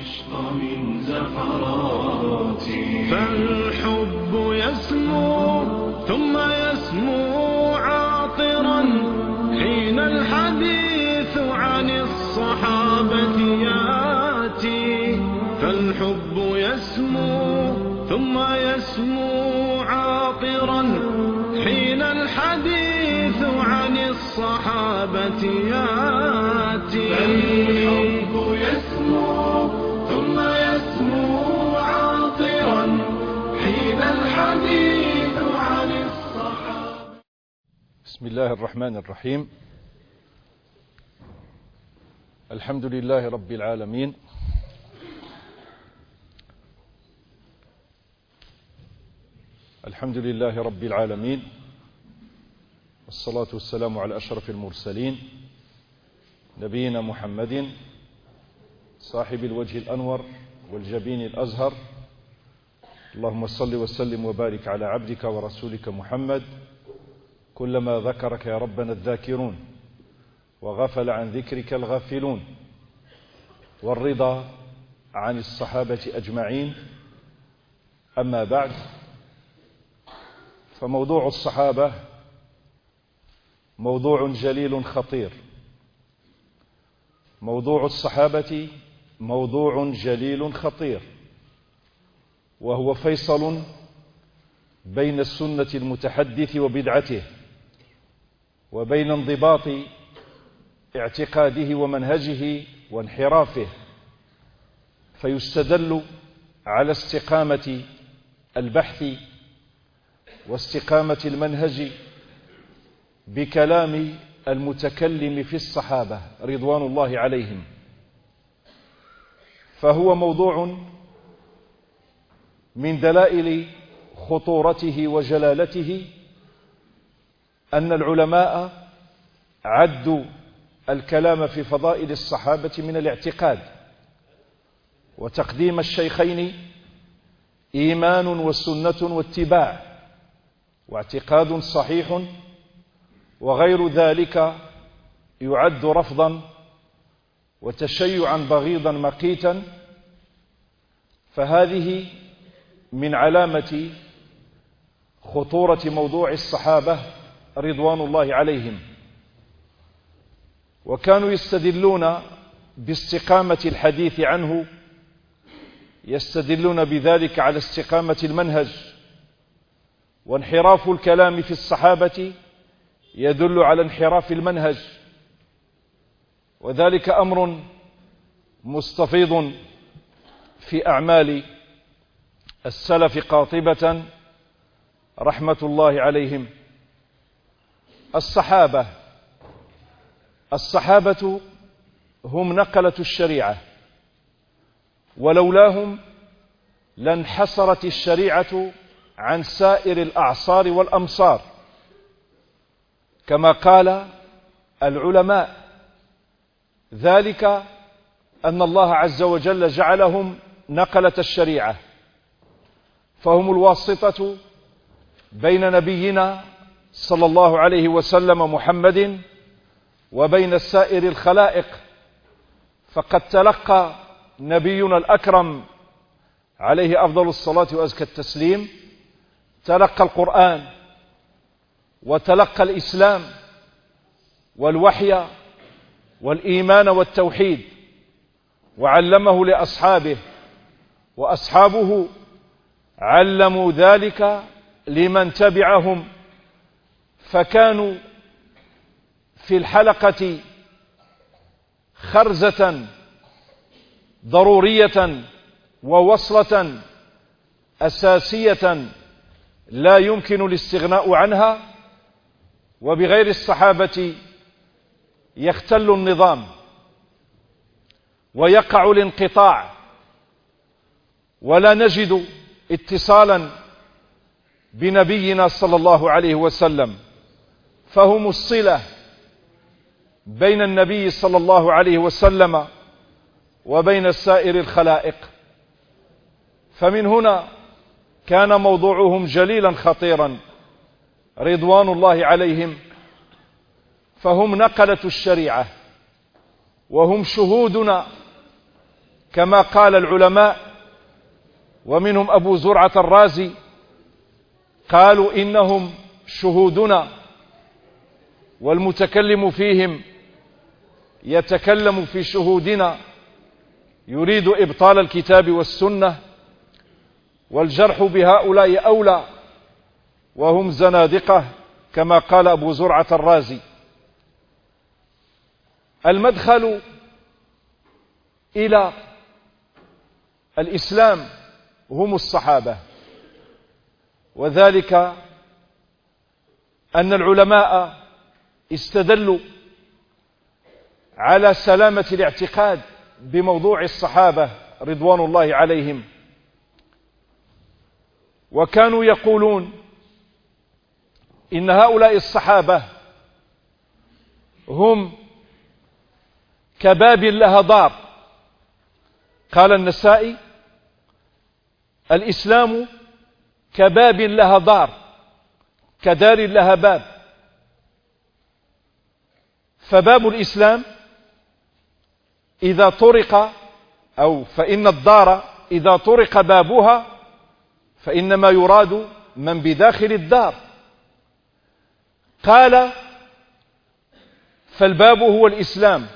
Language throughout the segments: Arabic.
العشق من زفراتي، فالحب يسمو ثم يسمو عاطرا حين الحديث عن الصحابة ياتي. فالحب يسمو ثم يسمو عاطرا حين الحديث عن الصحابة ياتي. فالحب يسمو ثم يسمو عاطرا حين الحديث عن الصحابة. بسم الله الرحمن الرحيم. الحمد لله رب العالمين، الحمد لله رب العالمين، والصلاة والسلام على أشرف المرسلين نبينا محمد صاحب الوجه الأنور والجبين الأزهر. اللهم صل وسلم وبارك على عبدك ورسولك محمد، كلما ذكرك يا ربنا الذاكرون وغفل عن ذكرك الغافلون، والرضا عن الصحابة أجمعين. أما بعد، فموضوع الصحابة موضوع جليل خطير. موضوع الصحابة موضوع جليل خطير، وهو فيصل بين السنة المتحدث وبدعته، وبين انضباط اعتقاده ومنهجه وانحرافه، فيستدل على استقامة البحث واستقامة المنهج بكلام المتكلم في الصحابة رضوان الله عليهم. فهو موضوع من دلائل خطورته وجلالته أن العلماء عدوا الكلام في فضائل الصحابة من الاعتقاد، وتقديم الشيخين إيمان وسنة واتباع واعتقاد صحيح، وغير ذلك يعد رفضا وتشيعا بغيضا مقيتا. فهذه من علامة خطورة موضوع الصحابة رضوان الله عليهم. وكانوا يستدلون باستقامة الحديث عنه، يستدلون بذلك على استقامة المنهج، وانحراف الكلام في الصحابة يدل على انحراف المنهج، وذلك أمر مستفيض في أعمال السلف قاطبة رحمة الله عليهم. الصحابة هم نقلة الشريعة، ولولاهم لانحصرت الشريعة عن سائر الأعصار والأمصار، كما قال العلماء. ذلك أن الله عز وجل جعلهم نقلة الشريعة، فهم الواسطة بين نبينا صلى الله عليه وسلم محمد وبين سائر الخلائق. فقد تلقى نبينا الأكرم عليه أفضل الصلاة وأزكى التسليم، تلقى القرآن وتلقى الإسلام والوحي والإيمان والتوحيد، وعلمه لأصحابه، وأصحابه علموا ذلك لمن تبعهم، فكانوا في الحلقة خرزة ضرورية ووصلة أساسية لا يمكن الاستغناء عنها. وبغير الصحابة يختل النظام ويقع الانقطاع، ولا نجد اتصالا بنبينا صلى الله عليه وسلم. فهم الصلة بين النبي صلى الله عليه وسلم وبين سائر الخلائق. فمن هنا كان موضوعهم جليلا خطيرا رضوان الله عليهم، فهم نقلة الشريعة، وهم شهودنا كما قال العلماء ومنهم أبو زرعة الرازي قالوا إنهم شهودنا، والمتكلم فيهم يتكلم في شهودنا، يريد إبطال الكتاب والسنة، والجرح بهؤلاء أولى وهم زنادقة كما قال أبو زرعة الرازي. المدخل إلى الإسلام هم الصحابة، وذلك أن العلماء استدلوا على سلامة الاعتقاد بموضوع الصحابة رضوان الله عليهم، وكانوا يقولون إن هؤلاء الصحابة هم كباب لها دار. قال النسائي: الإسلام كباب لها دار، كدار لها باب. فباب الإسلام إذا طرق، أو فإن الدار إذا طرق بابها فإنما يراد من بداخل الدار. قال: فالباب هو الإسلام،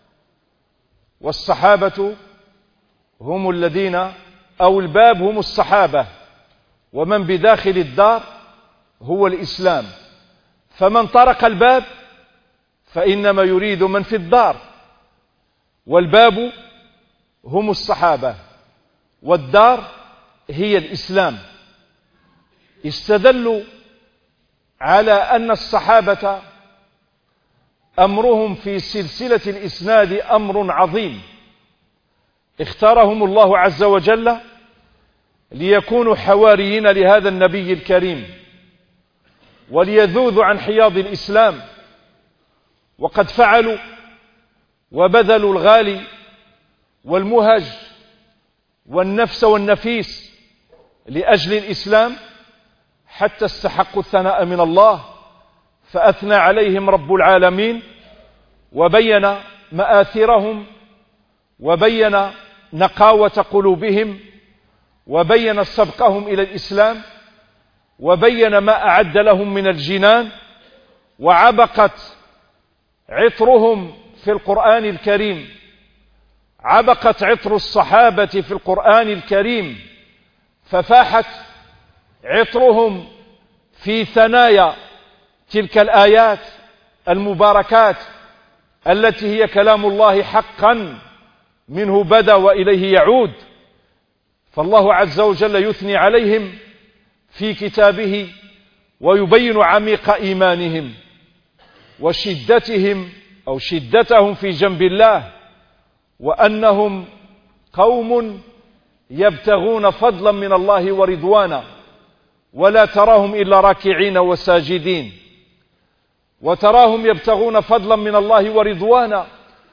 والصحابة هم الذين، أو الباب هم الصحابة، ومن بداخل الدار هو الإسلام. فمن طرق الباب فإنما يريد من في الدار، والباب هم الصحابة والدار هي الإسلام. استدلوا على أن الصحابة أمرهم في سلسلة الإسناد أمر عظيم، اختارهم الله عز وجل ليكونوا حواريين لهذا النبي الكريم، وليذوذوا عن حياض الإسلام، وقد فعلوا وبذلوا الغالي والمهج والنفس والنفيس لأجل الإسلام، حتى استحقوا الثناء من الله، فأثنى عليهم رب العالمين وبين مآثرهم، وبين نقاوة قلوبهم، وبين سبقهم إلى الإسلام، وبين ما أعد لهم من الجنان. وعبقت عطرهم في القرآن الكريم، عبقت عطر الصحابة في القرآن الكريم، ففاحت عطرهم في ثنايا تلك الآيات المباركات التي هي كلام الله حقا، منه بدأ وإليه يعود. فالله عز وجل يثني عليهم في كتابه ويبين عميق إيمانهم وشدتهم، أو شدتهم في جنب الله، وأنهم قوم يبتغون فضلا من الله ورضوانا، ولا تراهم إلا راكعين وساجدين. وتراهم يبتغون فضلا من الله ورضوانا،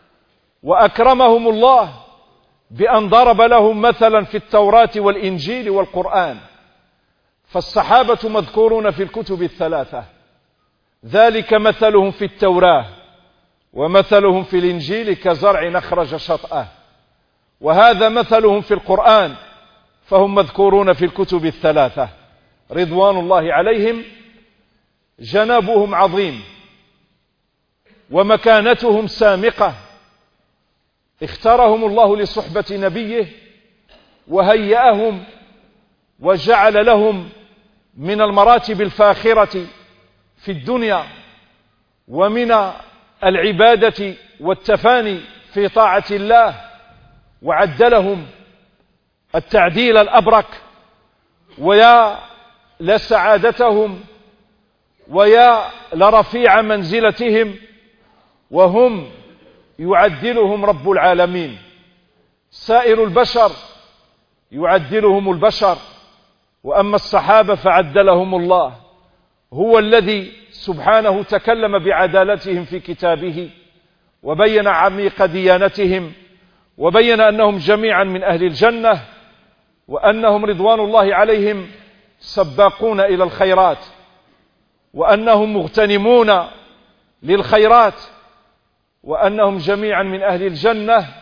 وأكرمهم الله بأن ضرب لهم مثلا في التوراة والإنجيل والقرآن. فالصحابة مذكورون في الكتب الثلاثة، ذلك مثلهم في التوراة ومثلهم في الإنجيل كزرع أخرج شطأه، وهذا مثلهم في القرآن، فهم مذكورون في الكتب الثلاثة رضوان الله عليهم. جنابهم عظيم ومكانتهم سامقة، اختارهم الله لصحبة نبيه وهيأهم وجعل لهم من المراتب الفاخرة في الدنيا ومن العبادة والتفاني في طاعة الله، وعد لهم التعديل الأبرك. ويا لسعادتهم ويا لرفيع منزلتهم، وهم يعدلهم رب العالمين. سائر البشر يعدلهم البشر، وأما الصحابة فعدلهم الله. هو الذي سبحانه تكلم بعدالتهم في كتابه، وبين عميق ديانتهم، وبين أنهم جميعا من أهل الجنة، وأنهم رضوان الله عليهم سباقون إلى الخيرات، وأنهم مغتنمون للخيرات، وأنهم جميعا من أهل الجنة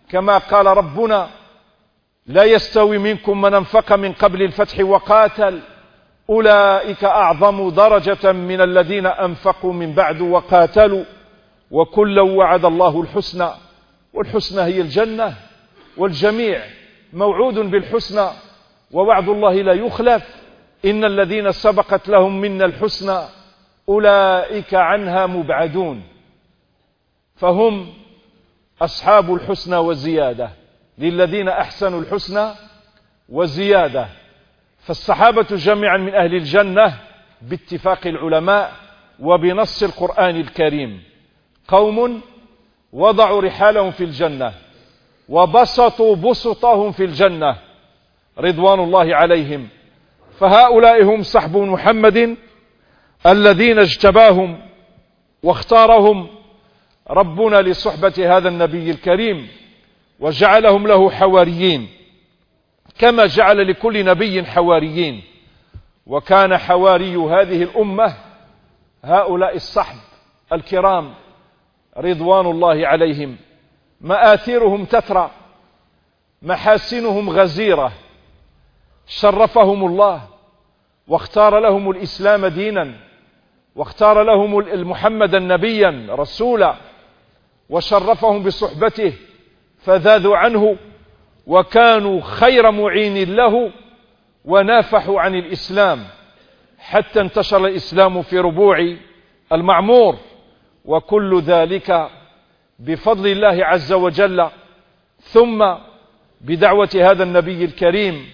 كما قال ربنا: لا يستوي منكم من أنفق من قبل الفتح وقاتل أولئك أعظم درجة من الذين أنفقوا من بعد وقاتلوا وكلا وعد الله الحسنى، والحسنى هي الجنة، والجميع موعود بالحسنى، ووعد الله لا يخلف. إن الذين سبقت لهم منا الحسنى أولئك عنها مبعدون. فهم أصحاب الحسنى وزيادة، للذين أحسنوا الحسنى وزيادة. فالصحابة جميعا من أهل الجنة باتفاق العلماء وبنص القرآن الكريم، قوم وضعوا رحالهم في الجنة وبسطوا بسطهم في الجنة رضوان الله عليهم. فهؤلاء هم صحب محمد الذين اجتباهم واختارهم ربنا لصحبة هذا النبي الكريم، وجعلهم له حواريين كما جعل لكل نبي حواريين. وكان حواري هذه الأمة هؤلاء الصحب الكرام رضوان الله عليهم. مآثرهم تترى، محاسنهم غزيرة، شرفهم الله واختار لهم الإسلام دينا، واختار لهم محمدا نبيا رسولا، وشرفهم بصحبته فذاذوا عنه وكانوا خير معين له، ونافحوا عن الإسلام حتى انتشر الإسلام في ربوع المعمور. وكل ذلك بفضل الله عز وجل، ثم بدعوة هذا النبي الكريم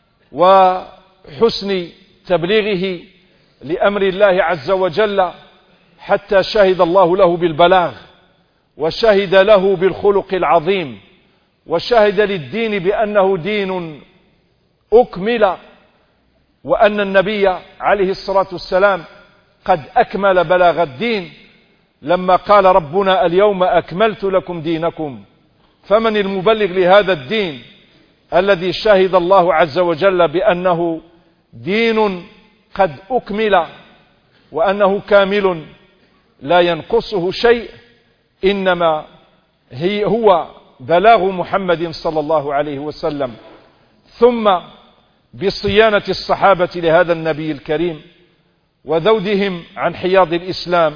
وحسن تبليغه لأمر الله عز وجل، حتى شهد الله له بالبلاغ، وشهد له بالخلق العظيم، وشهد للدين بأنه دين أكمل، وأن النبي عليه الصلاة والسلام قد أكمل بلاغ الدين لما قال ربنا: اليوم أكملت لكم دينكم. فمن المبلغ لهذا الدين الذي شهد الله عز وجل بأنه دين قد أكمل وأنه كامل لا ينقصه شيء، إنما هو بلاغ محمد صلى الله عليه وسلم. ثم بصيانة الصحابة لهذا النبي الكريم وذودهم عن حياض الإسلام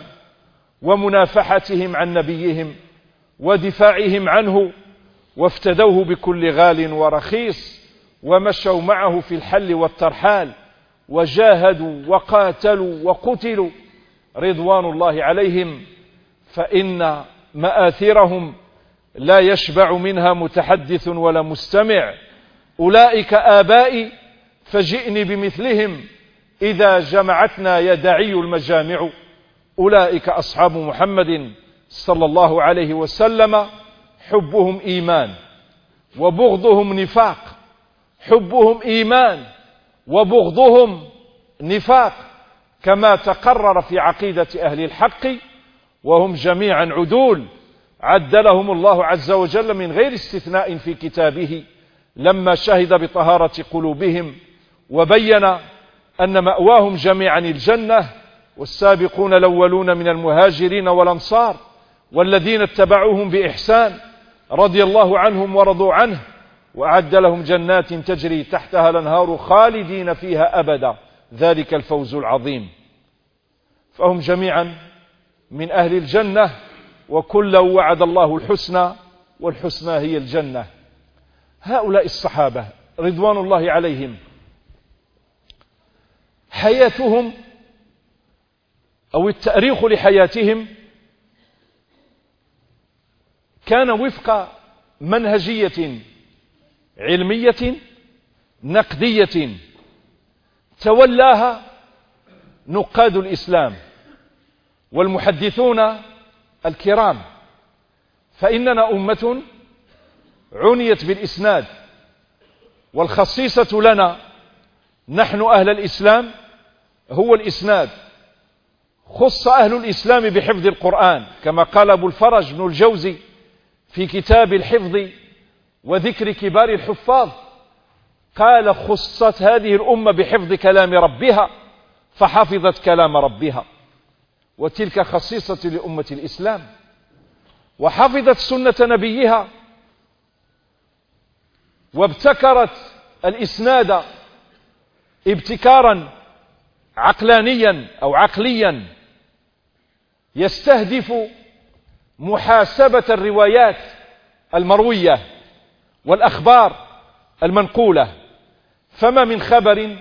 ومنافحتهم عن نبيهم ودفاعهم عنه، وافتدوه بكل غال ورخيص، ومشوا معه في الحل والترحال، وجاهدوا وقاتلوا وقتلوا رضوان الله عليهم. فإن مآثرهم لا يشبع منها متحدث ولا مستمع. أولئك آبائي فجئني بمثلهم إذا جمعتنا يدعي المجامع. أولئك أصحاب محمد صلى الله عليه وسلم، حبهم إيمان وبغضهم نفاق، حبهم إيمان وبغضهم نفاق، كما تقرر في عقيدة أهل الحق، وهم جميعا عدول عدلهم الله عز وجل من غير استثناء في كتابه، لما شهد بطهارة قلوبهم وبين أن مأواهم جميعا الجنة. والسابقون الأولون من المهاجرين والأنصار والذين اتبعوهم بإحسان رضي الله عنهم ورضوا عنه، وأعد لهم جنات تجري تحتها الأنهار خالدين فيها أبدا، ذلك الفوز العظيم. فهم جميعا من أهل الجنة، وكلا وعد الله الحسنى، والحسنى هي الجنة. هؤلاء الصحابة رضوان الله عليهم حياتهم أو التاريخ لحياتهم كان وفق منهجية علمية نقدية تولاها نقاد الإسلام والمحدثون الكرام. فإننا أمة عنيت بالإسناد، والخصيصة لنا نحن أهل الإسلام هو الإسناد. خص أهل الإسلام بحفظ القرآن، كما قال أبو الفرج بن الجوزي في كتاب الحفظ وذكر كبار الحفاظ، قال: خصت هذه الأمة بحفظ كلام ربها فحفظت كلام ربها، وتلك خصيصة لأمة الإسلام. وحفظت سنة نبيها وابتكرت الإسناد ابتكارا عقلانيا أو عقليا يستهدف محاسبة الروايات المروية والأخبار المنقولة، فما من خبر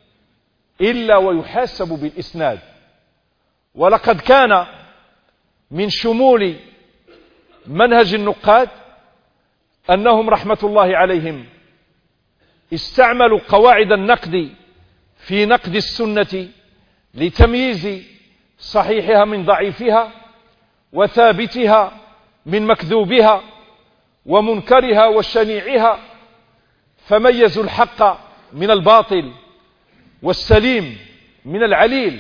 إلا ويحاسب بالإسناد. ولقد كان من شمول منهج النقاد أنهم رحمة الله عليهم استعملوا قواعد النقد في نقد السنة لتمييز صحيحها من ضعيفها وثابتها من مكذوبها ومنكرها وشنيعها، فميزوا الحق من الباطل والسليم من العليل،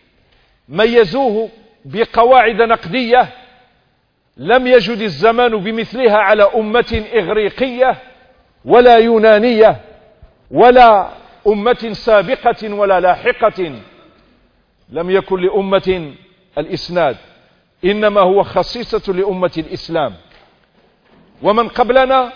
ميزوه بقواعد نقدية لم يجد الزمان بمثلها على أمة إغريقية ولا يونانية ولا أمة سابقة ولا لاحقة. لم يكن لأمة الإسناد، إنما هو خصيصة لأمة الإسلام. ومن قبلنا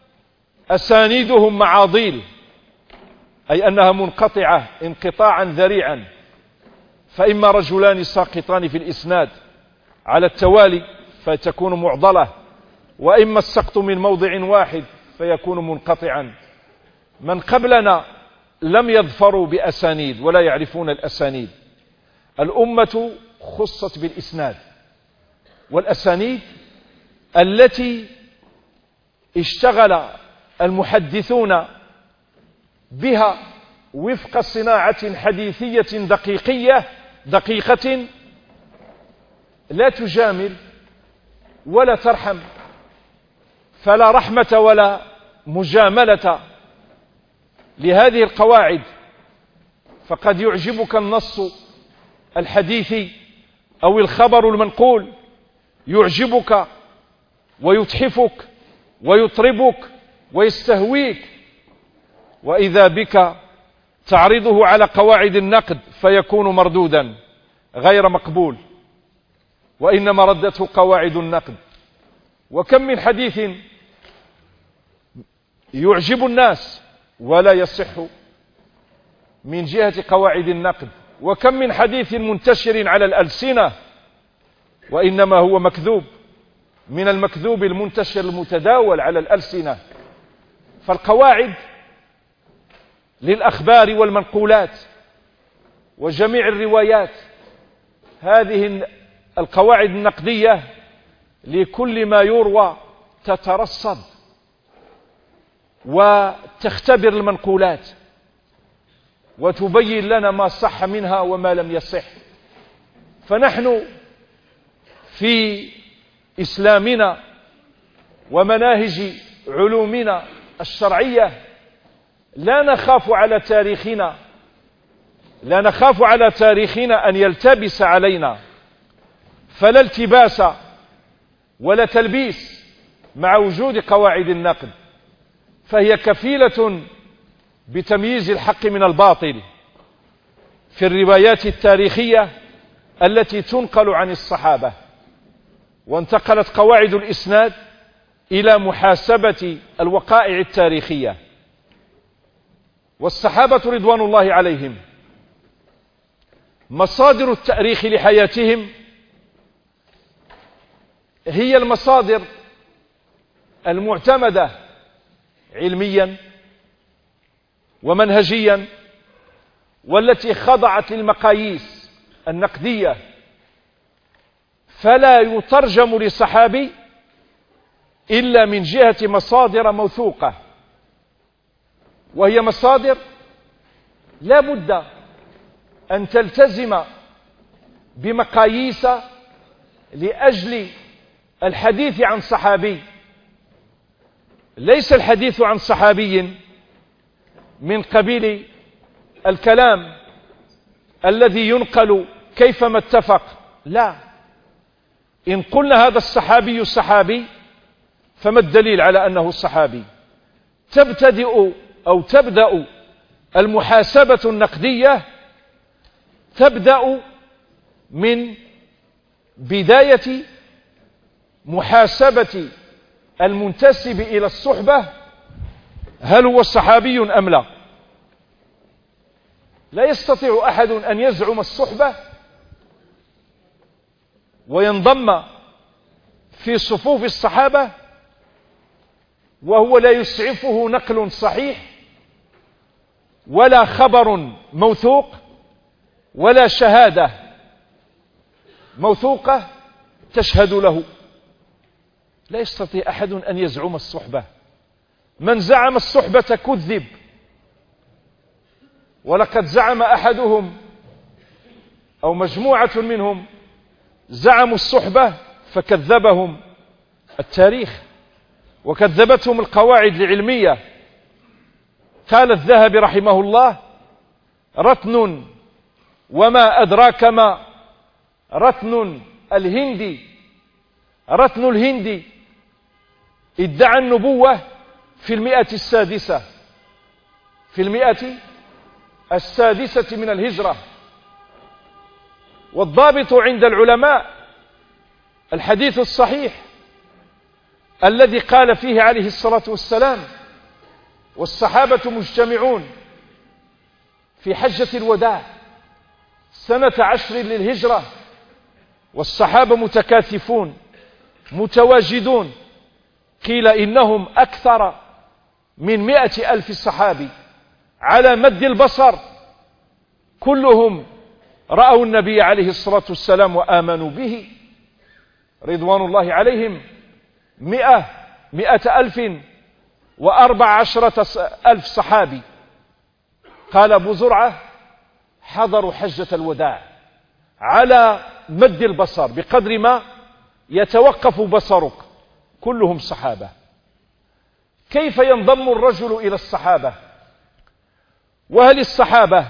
أسانيدهم معاضيل، أي أنها منقطعة انقطاعا ذريعا، فإما رجلان ساقطان في الإسناد على التوالي فتكون معضلة، وإما السقط من موضع واحد فيكون منقطعا. من قبلنا لم يظفروا بأسانيد ولا يعرفون الأسانيد. الأمة خصت بالإسناد، والأسانيد التي اشتغل المحدثون بها وفق صناعة حديثية دقيقة لا تجامل ولا ترحم، فلا رحمة ولا مجاملة لهذه القواعد. فقد يعجبك النص الحديثي أو الخبر المنقول، يعجبك ويتحفك ويطربك ويستهويك، وإذا بك تعرضه على قواعد النقد فيكون مردودا غير مقبول، وإنما ردته قواعد النقد. وكم من حديث يعجب الناس ولا يصح من جهة قواعد النقد، وكم من حديث منتشر على الألسنة وإنما هو مكذوب، من المكذوب المنتشر المتداول على الألسنة. فالقواعد للأخبار والمنقولات وجميع الروايات، هذه القواعد النقدية لكل ما يروى تترصد وتختبر المنقولات وتبين لنا ما صح منها وما لم يصح. فنحن في إسلامنا ومناهج علومنا الشرعية لا نخاف على تاريخنا أن يلتبس علينا، فلا التباس ولا تلبيس مع وجود قواعد النقد، فهي كفيلة بتمييز الحق من الباطل في الروايات التاريخية التي تنقل عن الصحابة. وانتقلت قواعد الإسناد إلى محاسبة الوقائع التاريخية. والصحابة رضوان الله عليهم مصادر التاريخ لحياتهم هي المصادر المعتمدة علميا ومنهجيا، والتي خضعت للمقاييس النقدية، فلا يترجم لصحابي إلا من جهة مصادر موثوقة، وهي مصادر لا بد أن تلتزم بمقاييس لأجل الحديث عن صحابي. ليس الحديث عن صحابي من قبيل الكلام الذي ينقل كيفما اتفق، لا. إن قلنا هذا الصحابي الصحابي فما الدليل على أنه الصحابي؟ تبدأ المحاسبة النقدية تبدأ من بداية محاسبة المنتسب إلى الصحبة هل هو صحابي أم لا؟ لا يستطيع أحد أن يزعم الصحبة وينضم في صفوف الصحابة وهو لا يسعفه نقل صحيح ولا خبر موثوق ولا شهادة موثوقة تشهد له. لا يستطيع أحد أن يزعم الصحبة. من زعم الصحبة كذب، ولقد زعم أحدهم أو مجموعة منهم زعموا الصحبة فكذبهم التاريخ وكذبتهم القواعد العلمية. قال الذهبي رحمه الله: رتن وما أدراك ما رتن الهندي. رتن الهندي ادعى النبوة في 100 السادسة من الهجرة. والضابط عند العلماء الحديث الصحيح الذي قال فيه عليه الصلاة والسلام: والصحابة مجتمعون في حجة الوداع سنة 10 للهجرة، والصحابة متكاثفون متواجدون. قيل إنهم أكثر من 100,000 صحابي على مد البصر، كلهم رأوا النبي عليه الصلاة والسلام وآمنوا به رضوان الله عليهم. 114,000 صحابي. قال أبو زرعة: حضروا حجة الوداع على مد البصر بقدر ما يتوقف بصرك، كلهم صحابة. كيف ينضم الرجل إلى الصحابة؟ وهل الصحابة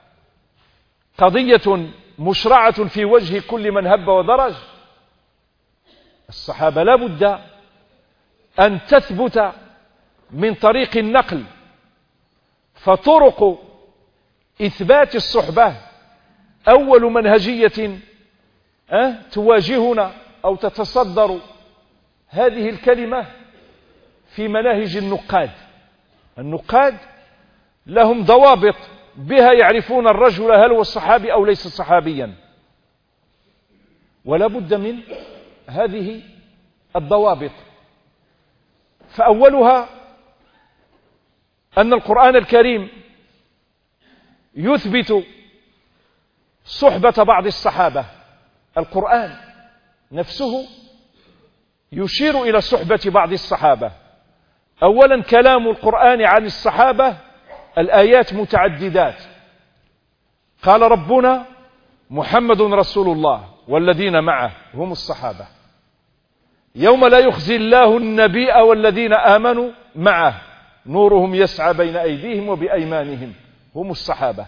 قضية مشرعة في وجه كل من هب ودرج؟ الصحابة لا بد أن تثبت من طريق النقل. فطرق إثبات الصحبة أول منهجية تواجهنا أو تتصدر هذه الكلمة في مناهج النقاد. النقاد لهم ضوابط بها يعرفون الرجل هل هو صحابي أو ليس صحابيا، ولا بد من هذه الضوابط. فأولها أن القرآن الكريم يثبت صحبة بعض الصحابة. القرآن نفسه يشير إلى صحبة بعض الصحابة. أولا كلام القرآن عن الصحابة الآيات متعددات. قال ربنا: محمد رسول الله والذين معه هم الصحابة. يوم لا يخزي الله النبي والذين آمنوا معه نورهم يسعى بين أيديهم وبأيمانهم هم الصحابة.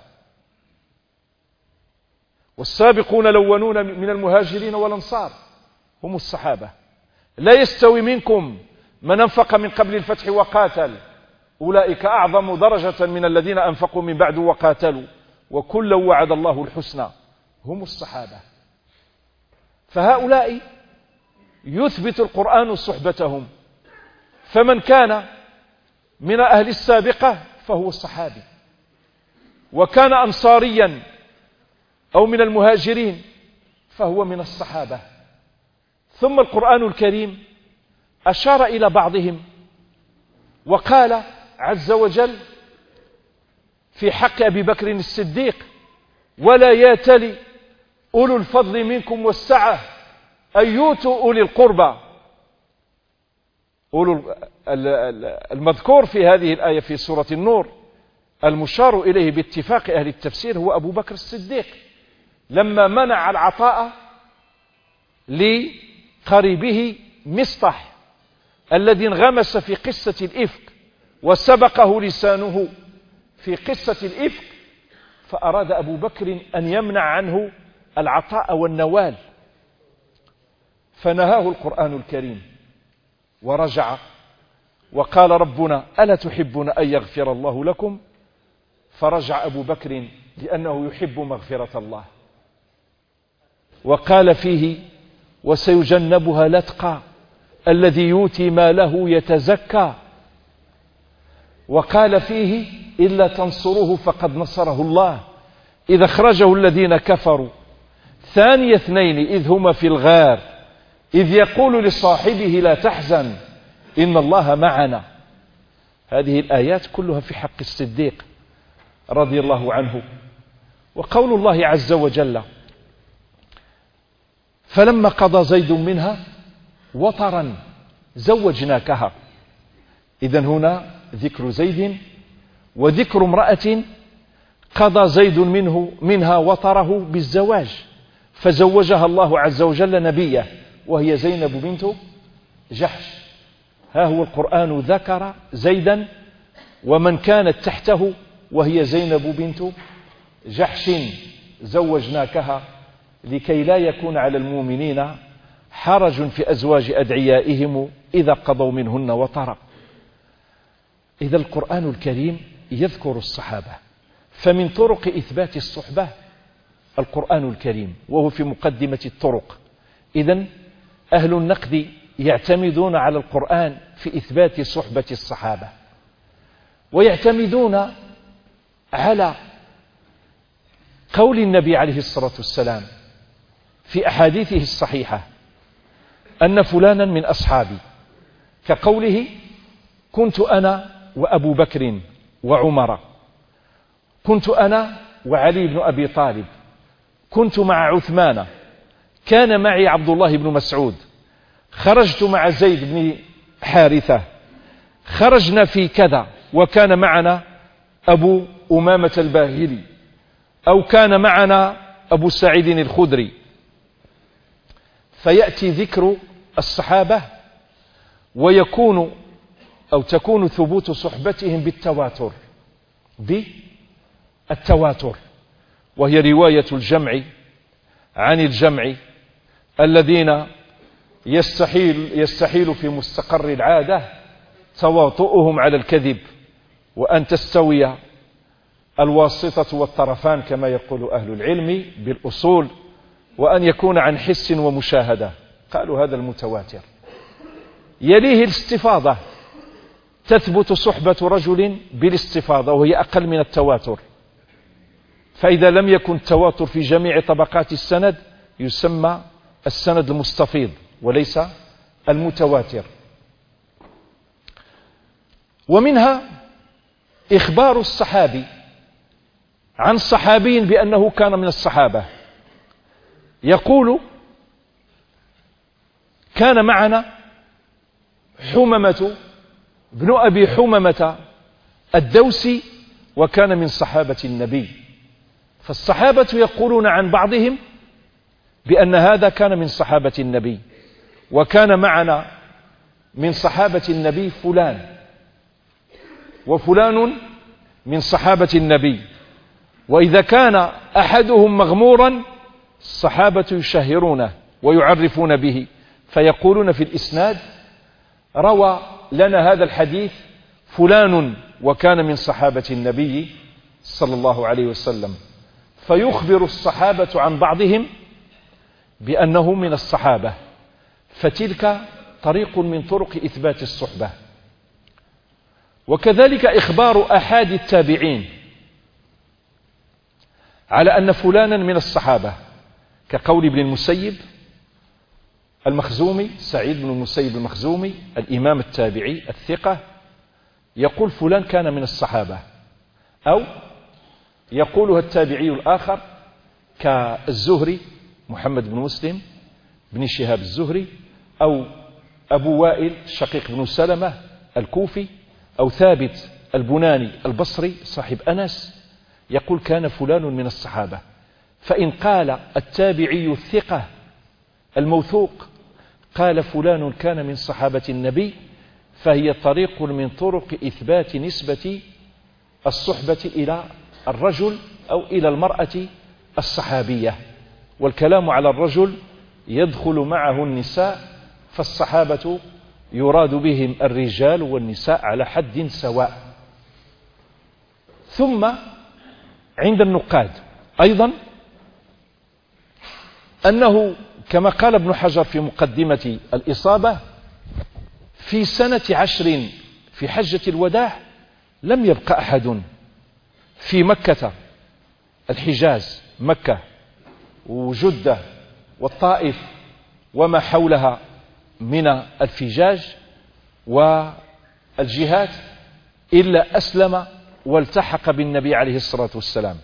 والسابقون الأولون من المهاجرين والأنصار هم الصحابة. لا يستوي منكم من أنفق من قبل الفتح وقاتل أولئك أعظم درجة من الذين أنفقوا من بعد وقاتلوا وكلا وعد الله الحسنى هم الصحابة. فهؤلاء يثبت القرآن صحبتهم. فمن كان من أهل السابقة فهو الصحابي، وكان أنصاريا أو من المهاجرين فهو من الصحابة. ثم القرآن الكريم أشار إلى بعضهم وقال عز وجل في حق أبي بكر الصديق: ولا ياتل أولو الفضل منكم والسعة أن يؤتوا أولي القربى. المذكور في هذه الآية في سورة النور المشار إليه باتفاق أهل التفسير هو أبو بكر الصديق، لما منع العطاء لقريبه مصطح الذي انغمس في قصة الإفك وسبقه لسانه في قصة الإفك، فأراد أبو بكر أن يمنع عنه العطاء والنوال، فنهاه القرآن الكريم ورجع وقال ربنا: ألا تحبون أن يغفر الله لكم؟ فرجع أبو بكر لأنه يحب مغفرة الله، وقال فيه: وسيجنبها الأتقى الذي يؤتي ماله يتزكى. وقال فيه إلا تنصروه فقد نصره الله إذ أخرجه الذين كفروا ثاني اثنين إذ هما في الغار إذ يقول لصاحبه لا تحزن إن الله معنا. هذه الآيات كلها في حق الصديق رضي الله عنه. وقول الله عز وجل فلما قضى زيد منها وطرا زوجناكها. إذن هنا ذكر زيد وذكر امرأة قضى زيد منها وطره بالزواج فزوجها الله عز وجل نبيه وهي زينب بنت جحش. ها هو القرآن ذكر زيدا ومن كانت تحته وهي زينب بنت جحش زوجناكها لكي لا يكون على المؤمنين حرج في أزواج أدعيائهم إذا قضوا منهن وطرا. إذا القرآن الكريم يذكر الصحابة، فمن طرق إثبات الصحبة القرآن الكريم وهو في مقدمة الطرق. إذن أهل النقد يعتمدون على القرآن في إثبات صحبة الصحابة، ويعتمدون على قول النبي عليه الصلاة والسلام في أحاديثه الصحيحة أن فلانا من أصحابي، كقوله كنت أنا وأبو بكر وعمر، كنت أنا وعلي بن أبي طالب، كنت مع عثمان، كان معي عبد الله بن مسعود، خرجت مع زيد بن حارثة، خرجنا في كذا، وكان معنا أبو أمامة الباهلي، أو كان معنا أبو سعيد الخدري. فيأتي ذكر الصحابة ويكون أو تكون ثبوت صحبتهم بالتواتر، وهي رواية الجمع عن الجمع الذين يستحيل في مستقر العادة تواطؤهم على الكذب، وأن تستوي الواسطة والطرفان كما يقول أهل العلم بالأصول، وأن يكون عن حس ومشاهدة. قالوا هذا المتواتر. يليه الاستفاضة، تثبت صحبة رجل بالاستفاضة وهي أقل من التواتر، فإذا لم يكن التواتر في جميع طبقات السند يسمى السند المستفيض وليس المتواتر. ومنها إخبار الصحابي عن صحابي بأنه كان من الصحابة، يقول كان معنا حممة بن أبي حممة الدوسي وكان من صحابة النبي. فالصحابة يقولون عن بعضهم بأن هذا كان من صحابة النبي، وكان معنا من صحابة النبي فلان وفلان من صحابة النبي. وإذا كان أحدهم مغمورا الصحابة يشهرونه ويعرفون به، فيقولون في الإسناد روى لنا هذا الحديث فلان وكان من صحابة النبي صلى الله عليه وسلم، فيخبر الصحابة عن بعضهم بأنه من الصحابة. فتلك طريق من طرق إثبات الصحبة. وكذلك إخبار أحد التابعين على أن فلانا من الصحابة، كقول ابن المسيب المخزومي، سعيد بن المسيب المخزومي الإمام التابعي الثقة، يقول فلان كان من الصحابة. أو يقولها التابعي الآخر كالزهري محمد بن مسلم بن شهاب الزهري، أو أبو وائل شقيق بن سلمة الكوفي، أو ثابت البناني البصري صاحب أنس، يقول كان فلان من الصحابة. فإن قال التابعي الثقة الموثوق قال فلان كان من صحابة النبي، فهي طريق من طرق إثبات نسبة الصحبة إلى الرجل أو إلى المرأة الصحابية. والكلام على الرجل يدخل معه النساء، فالصحابة يراد بهم الرجال والنساء على حد سواء. ثم عند النقاد أيضا أنه كما قال ابن حجر في مقدمة الإصابة في سنة 10 في حجة الوداع لم يبق أحد في مكة، الحجاز مكة وجدة والطائف وما حولها من الفجاج والجهات إلا أسلم والتحق بالنبي عليه الصلاة والسلام.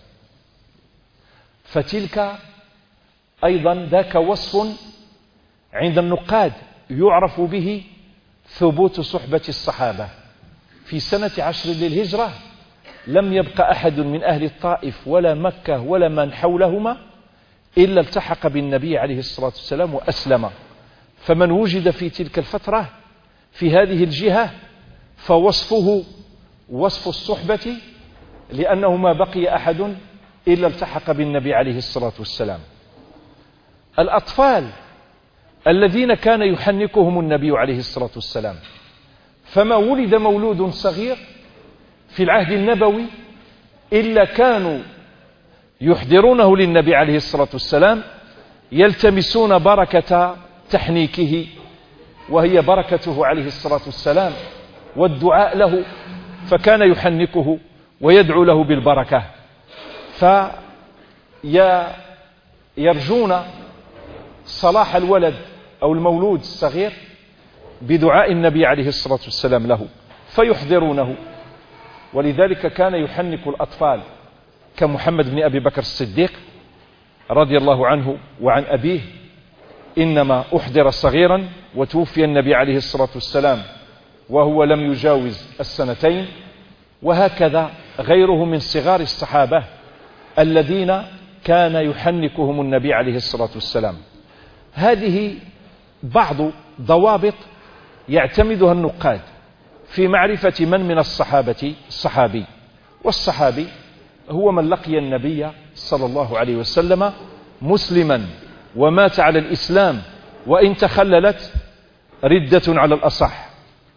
فتلك أيضا ذاك وصف عند النقاد يعرف به ثبوت صحبة الصحابة. في سنة 10 للهجرة لم يبق أحد من أهل الطائف ولا مكة ولا من حولهما إلا التحق بالنبي عليه الصلاة والسلام وأسلم. فمن وجد في تلك الفترة في هذه الجهة فوصفه وصف الصحبة، لأنه ما بقي أحد إلا التحق بالنبي عليه الصلاة والسلام. الأطفال الذين كان يحنكهم النبي عليه الصلاة والسلام، فما ولد مولود صغير في العهد النبوي إلا كانوا يحضرونه للنبي عليه الصلاة والسلام يلتمسون بركة تحنيكه، وهي بركته عليه الصلاة والسلام والدعاء له، فكان يحنكه ويدعو له بالبركة. فيرجون صلاح الولد أو المولود الصغير بدعاء النبي عليه الصلاة والسلام له فيحضرونه. ولذلك كان يحنك الأطفال كمحمد بن أبي بكر الصديق رضي الله عنه وعن أبيه، إنما أحضر صغيرا وتوفي النبي عليه الصلاة والسلام وهو لم يجاوز 2 وهكذا غيره من صغار الصحابة الذين كان يحنكهم النبي عليه الصلاة والسلام. هذه بعض ضوابط يعتمدها النقاد في معرفة من الصحابة الصحابي. والصحابي هو من لقي النبي صلى الله عليه وسلم مسلما ومات على الإسلام وإن تخللت ردة على الأصح.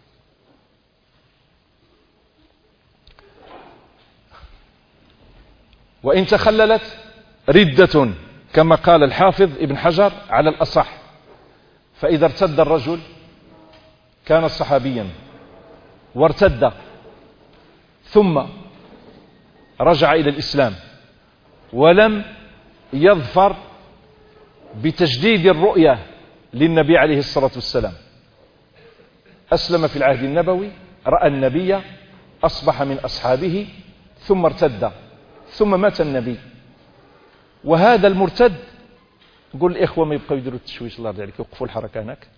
وإن تخللت ردة كما قال الحافظ ابن حجر على الأصح. فإذا ارتد الرجل كان صحابيا وارتد ثم رجع إلى الإسلام ولم يظفر بتجديد الرؤية للنبي عليه الصلاة والسلام، أسلم في العهد النبوي، رأى النبي، أصبح من أصحابه، ثم ارتد، ثم مات النبي. وهذا المرتد، قل الإخوة ما يبقوا يديروا التشويش الله يرضي عليك، يوقفوا الحركة هناك.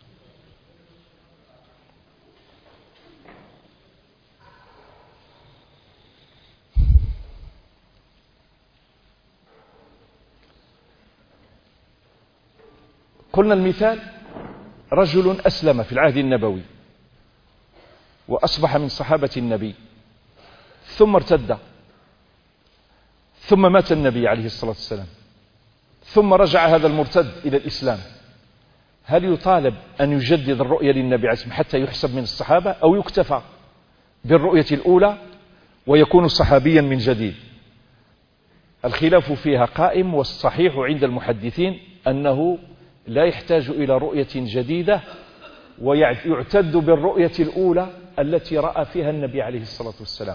قلنا المثال رجل أسلم في العهد النبوي وأصبح من صحابة النبي ثم ارتد ثم مات النبي عليه الصلاة والسلام ثم رجع هذا المرتد إلى الإسلام. هل يطالب أن يجدد الرؤية للنبي عليه الصلاة والسلام حتى يحسب من الصحابة، أو يكتفى بالرؤية الأولى ويكون صحابيا من جديد؟ الخلاف فيها قائم، والصحيح عند المحدثين أنه لا يحتاج إلى رؤية جديدة، ويعتد بالرؤية الأولى التي رأى فيها النبي عليه الصلاة والسلام،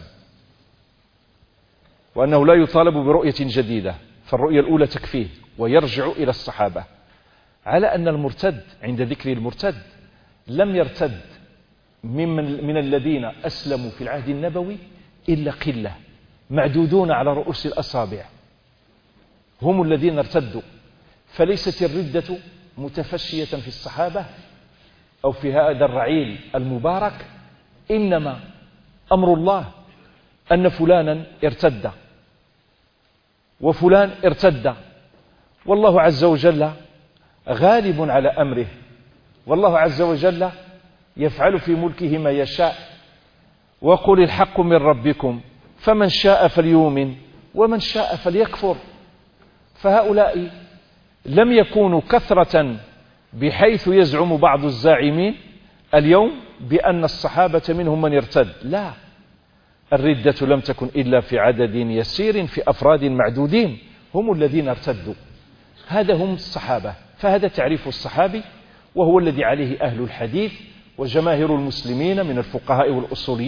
وأنه لا يطالب برؤية جديدة، فالرؤية الأولى تكفيه ويرجع إلى الصحابة. على أن المرتد عند ذكر المرتد لم يرتد من الذين أسلموا في العهد النبوي إلا قلة معدودون على رؤوس الأصابع، هم الذين ارتدوا. فليست الردة متفشية في الصحابة أو في هذا الرعيل المبارك، إنما أمر الله أن فلانا ارتد وفلان ارتد، والله عز وجل غالب على أمره، والله عز وجل يفعل في ملكه ما يشاء. وقل الحق من ربكم فمن شاء فليؤمن ومن شاء فليكفر. فهؤلاء لم يكونوا كثرة بحيث يزعم بعض الزاعمين اليوم بأن الصحابة منهم من ارتد. لا، الردة لم تكن إلا في عدد يسير، في أفراد معدودين هم الذين ارتدوا. هذا هم الصحابة. فهذا تعريف الصحابي، وهو الذي عليه أهل الحديث وجماهير المسلمين من الفقهاء والأصوليين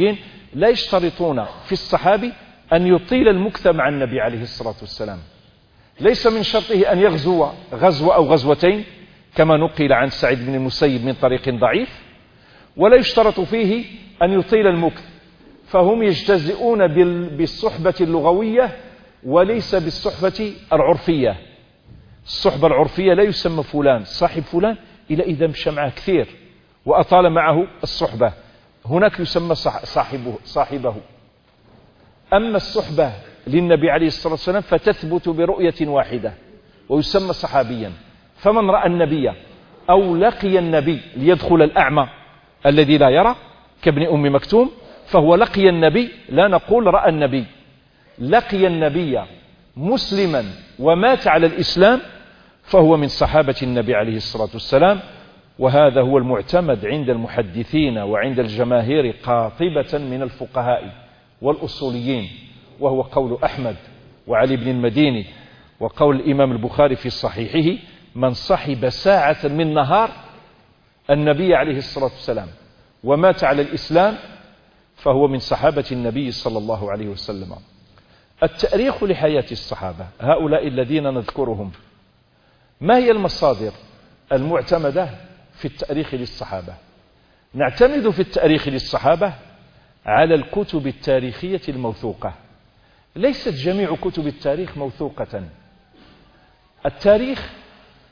لا يشترطون في الصحابي أن يطيل المكث مع النبي عليه الصلاة والسلام. ليس من شرطه أن يغزو غزوة أو غزوتين كما نقل عن سعيد بن المسيب من طريق ضعيف، ولا يشترط فيه أن يطيل المكث، فهم يجتزئون بالصحبة اللغوية وليس بالصحبة العرفية. الصحبة العرفية لا يسمى فلان صاحب فلان إلا إذا مشى معه كثير وأطال معه الصحبة، هناك يسمى صاحبه. أما الصحبة للنبي عليه الصلاة والسلام فتثبت برؤية واحدة ويسمى صحابيا. فمن رأى النبي أو لقي النبي ليدخل الأعمى الذي لا يرى كابن أم مكتوم فهو لقي النبي، لا نقول رأى النبي، لقي النبي مسلما ومات على الإسلام فهو من صحابة النبي عليه الصلاة والسلام. وهذا هو المعتمد عند المحدثين وعند الجماهير قاطبة من الفقهاء والأصوليين، وهو قول أحمد وعلي بن المديني وقول الإمام البخاري في صحيحه: من صحب ساعة من نهار النبي عليه الصلاة والسلام ومات على الإسلام فهو من صحابة النبي صلى الله عليه وسلم. التأريخ لحياة الصحابة هؤلاء الذين نذكرهم، ما هي المصادر المعتمدة في التأريخ للصحابة؟ نعتمد في التأريخ للصحابة على الكتب التاريخية الموثوقة. ليست جميع كتب التاريخ موثوقة. التاريخ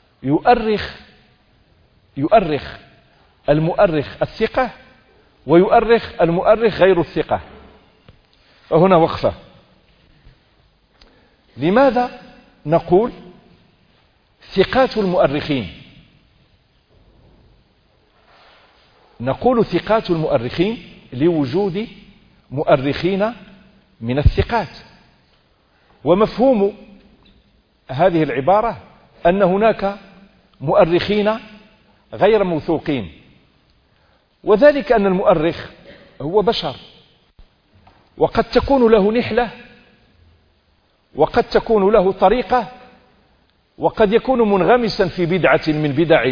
يؤرخ المؤرخ الثقة ويؤرخ المؤرخ غير الثقة. وهنا وقفة. لماذا نقول ثقات المؤرخين؟ نقول ثقات المؤرخين لوجود مؤرخين من الثقات. ومفهوم هذه العبارة أن هناك مؤرخين غير موثوقين، وذلك أن المؤرخ هو بشر، وقد تكون له نحلة وقد تكون له طريقة، وقد يكون منغمسا في بدعة من بدع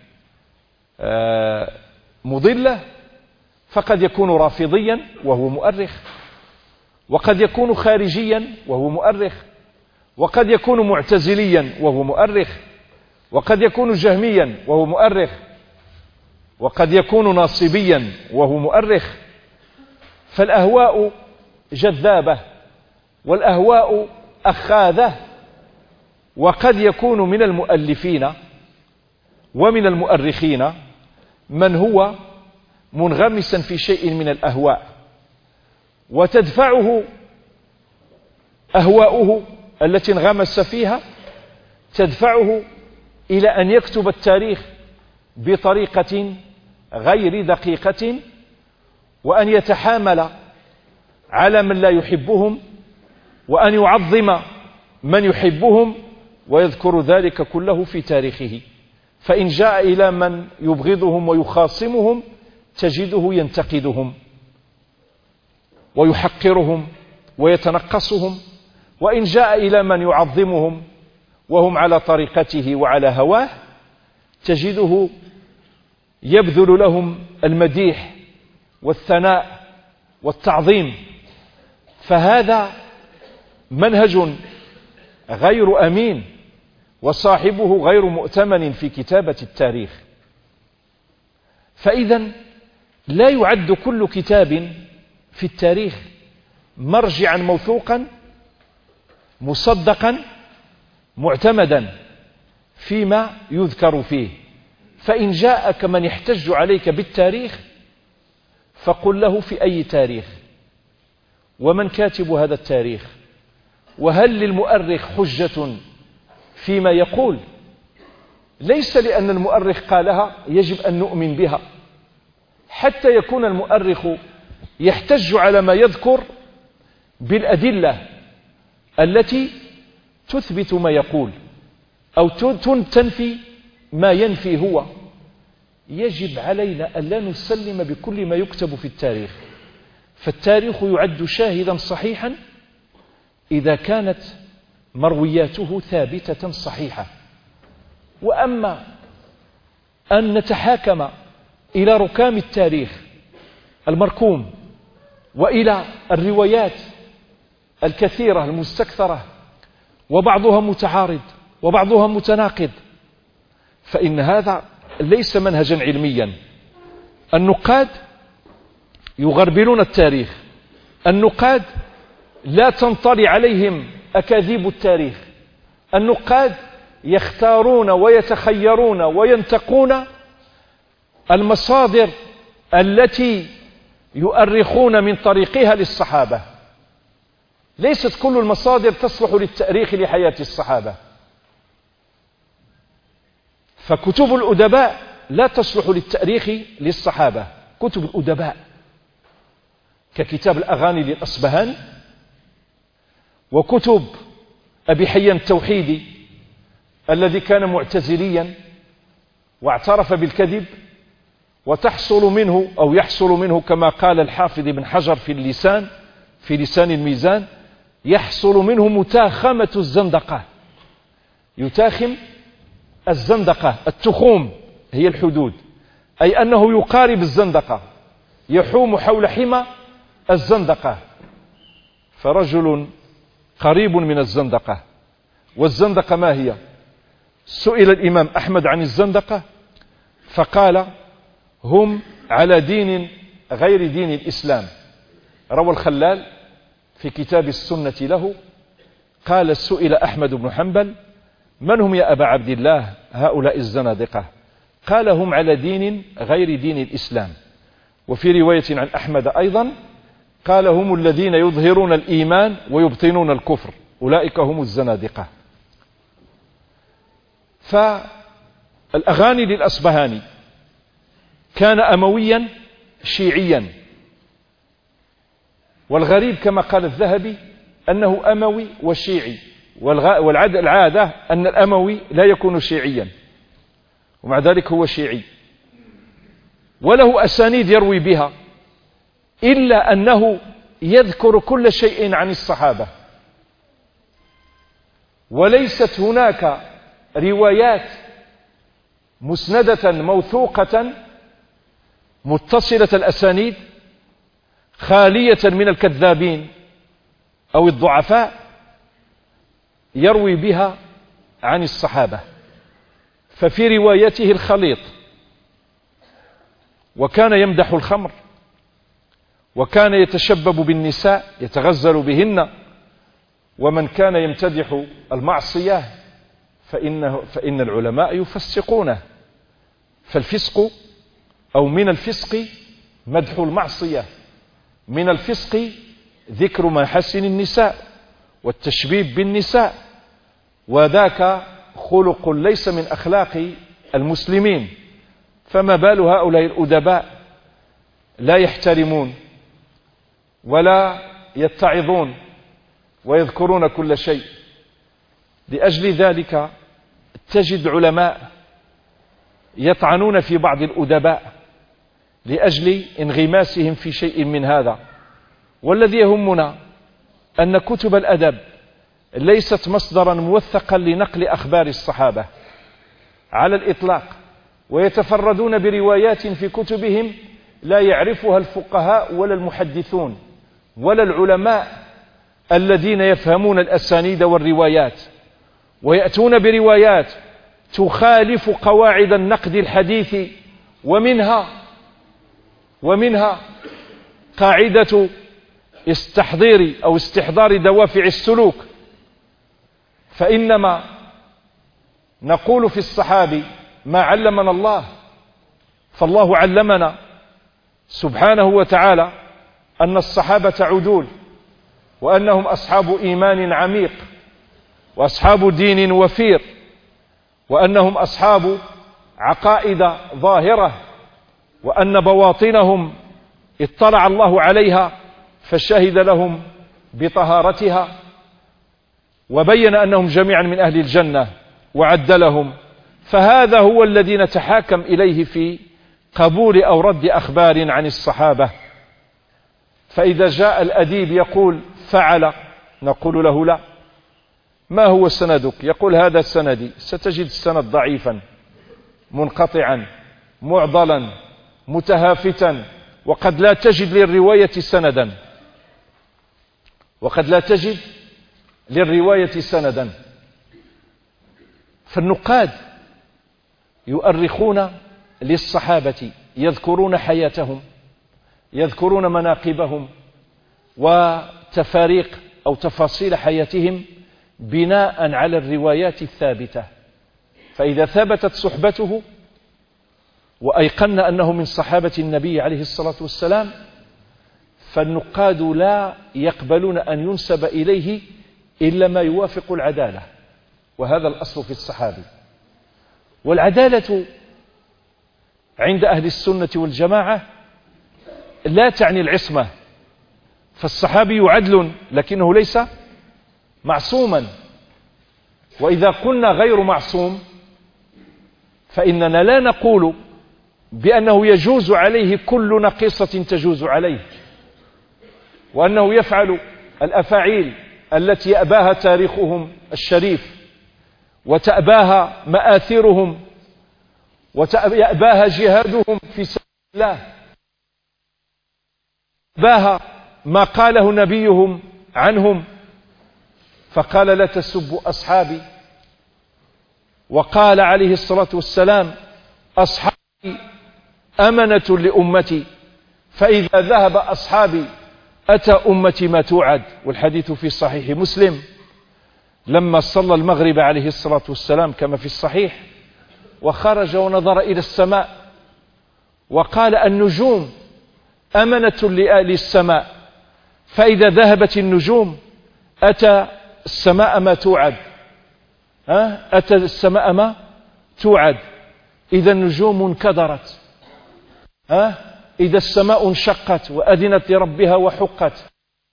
مضلة، فقد يكون رافضيا وهو مؤرخ، وقد يكون خارجيا وهو مؤرخ، وقد يكون معتزليا وهو مؤرخ، وقد يكون جهميا وهو مؤرخ، وقد يكون ناصبيا وهو مؤرخ. فالأهواء جذابة والأهواء أخاذة، وقد يكون من المؤلفين ومن المؤرخين من هو منغمسا في شيء من الأهواء وتدفعه أهواؤه التي انغمس فيها، تدفعه إلى أن يكتب التاريخ بطريقة غير دقيقة، وأن يتحامل على من لا يحبهم، وأن يعظم من يحبهم، ويذكر ذلك كله في تاريخه. فإن جاء إلى من يبغضهم ويخاصمهم تجده ينتقدهم ويحقرهم ويتنقصهم، وإن جاء إلى من يعظمهم وهم على طريقته وعلى هواه تجده يبذل لهم المديح والثناء والتعظيم. فهذا منهج غير أمين، وصاحبه غير مؤتمن في كتابة التاريخ. فإذا لا يعد كل كتاب في التاريخ مرجعا موثوقا مصدقا معتمدا فيما يذكر فيه. فإن جاءك من يحتج عليك بالتاريخ فقل له: في أي تاريخ؟ ومن كاتب هذا التاريخ؟ وهل للمؤرخ حجة فيما يقول؟ ليس لأن المؤرخ قالها يجب أن نؤمن بها، حتى يكون المؤرخ يحتج على ما يذكر بالأدلة التي تثبت ما يقول أو تنفي ما ينفي هو. يجب علينا أن لا نسلم بكل ما يكتب في التاريخ، فالتاريخ يعد شاهدا صحيحا إذا كانت مروياته ثابتة صحيحة. وأما أن نتحاكم إلى ركام التاريخ المركوم وإلى الروايات الكثيرة المستكثرة، وبعضها متعارض وبعضها متناقض، فإن هذا ليس منهجا علميا. النقاد يغربلون التاريخ، النقاد لا تنطلي عليهم أكاذيب التاريخ، النقاد يختارون ويتخيرون وينتقون المصادر التي يؤرخون من طريقها للصحابة. ليست كل المصادر تصلح للتأريخ لحياة الصحابة، فكتب الأدباء لا تصلح للتأريخ للصحابة. كتب الأدباء ككتاب الأغاني للأصبهاني، وكتب أبي حيان التوحيدي الذي كان معتزليا واعترف بالكذب، وتحصل منه أو يحصل منه كما قال الحافظ ابن حجر في لسان الميزان، يحصل منه متاخمة الزندقة. يتاخم الزندقة، التخوم هي الحدود، أي أنه يقارب الزندقة، يحوم حول حمى الزندقة، فرجل قريب من الزندقة. والزندقة ما هي؟ سئل الإمام أحمد عن الزندقة فقال: هم على دين غير دين الإسلام. روى الخلال في كتاب السنة له قال: سئل أحمد بن حنبل: من هم يا أبا عبد الله هؤلاء الزنادقة؟ قال: هم على دين غير دين الإسلام. وفي رواية عن أحمد أيضا قال: هم الذين يظهرون الإيمان ويبطنون الكفر، أولئك هم الزنادقة. فالأغاني للأصبهاني كان أمويا شيعيا، والغريب كما قال الذهبي أنه أموي وشيعي، والعادة أن الأموي لا يكون شيعيا، ومع ذلك هو شيعي وله أسانيد يروي بها، إلا أنه يذكر كل شيء عن الصحابة، وليست هناك روايات مسندة موثوقة متصلة الأسانيد خالية من الكذابين أو الضعفاء يروي بها عن الصحابة. ففي روايته الخليط، وكان يمدح الخمر، وكان يتشبب بالنساء يتغزل بهن، ومن كان يمتدح المعصية فإن العلماء يفسقونه. فالفسق أو من الفسق مدح المعصية، من الفسق ذكر محاسن النساء والتشبيب بالنساء، وذاك خلق ليس من أخلاق المسلمين. فما بال هؤلاء الأدباء لا يحترمون ولا يتعظون ويذكرون كل شيء. لأجل ذلك تجد علماء يطعنون في بعض الأدباء لأجل انغماسهم في شيء من هذا. والذي يهمنا أن كتب الأدب ليست مصدرا موثقا لنقل أخبار الصحابة على الإطلاق، ويتفردون بروايات في كتبهم لا يعرفها الفقهاء ولا المحدثون ولا العلماء الذين يفهمون الأسانيد والروايات، ويأتون بروايات تخالف قواعد النقد الحديث، ومنها قاعدة استحضار دوافع السلوك. فإنما نقول في الصحابي ما علمنا الله، فالله علمنا سبحانه وتعالى أن الصحابة عدول، وأنهم أصحاب إيمان عميق، وأصحاب دين وفير، وأنهم أصحاب عقائد ظاهرة، وأن بواطنهم اطلع الله عليها فشهد لهم بطهارتها، وبين أنهم جميعا من أهل الجنة وعدلهم. فهذا هو الذي نتحاكم إليه في قبول أو رد أخبار عن الصحابة. فإذا جاء الأديب يقول فعل، نقول له لا، ما هو سندك؟ يقول هذا سندي. ستجد السند ضعيفا منقطعا معضلا متهافتا وقد لا تجد للرواية سندا، وقد لا تجد للرواية سندا. فالنقاد يؤرخون للصحابة، يذكرون حياتهم، يذكرون مناقبهم وتفاريق أو تفاصيل حياتهم بناء على الروايات الثابتة. فإذا ثبتت صحبته وأيقن أنه من صحابة النبي عليه الصلاة والسلام، فالنقاد لا يقبلون أن ينسب إليه إلا ما يوافق العدالة، وهذا الأصل في الصحابي. والعدالة عند أهل السنة والجماعة لا تعني العصمة، فالصحابي عدل لكنه ليس معصوما. وإذا قلنا غير معصوم فإننا لا نقول بأنه يجوز عليه كل نقيصة تجوز عليه، وأنه يفعل الأفاعيل التي يأباها تاريخهم الشريف وتأباها مآثرهم ويأباها جهادهم في سبيل الله، يأباها ما قاله نبيهم عنهم، فقال لا تسبوا أصحابي، وقال عليه الصلاة والسلام أصحابي أمنة لأمتي، فإذا ذهب أصحابي أتى أمتي ما توعد. والحديث في صحيح مسلم لما صلى المغرب عليه الصلاة والسلام كما في الصحيح، وخرج ونظر إلى السماء وقال النجوم أمنة لآل السماء، فإذا ذهبت النجوم أتى السماء ما توعد، أتى السماء ما توعد. إذا النجوم انكدرت، إذا السماء انشقت وأذنت لربها وحقت.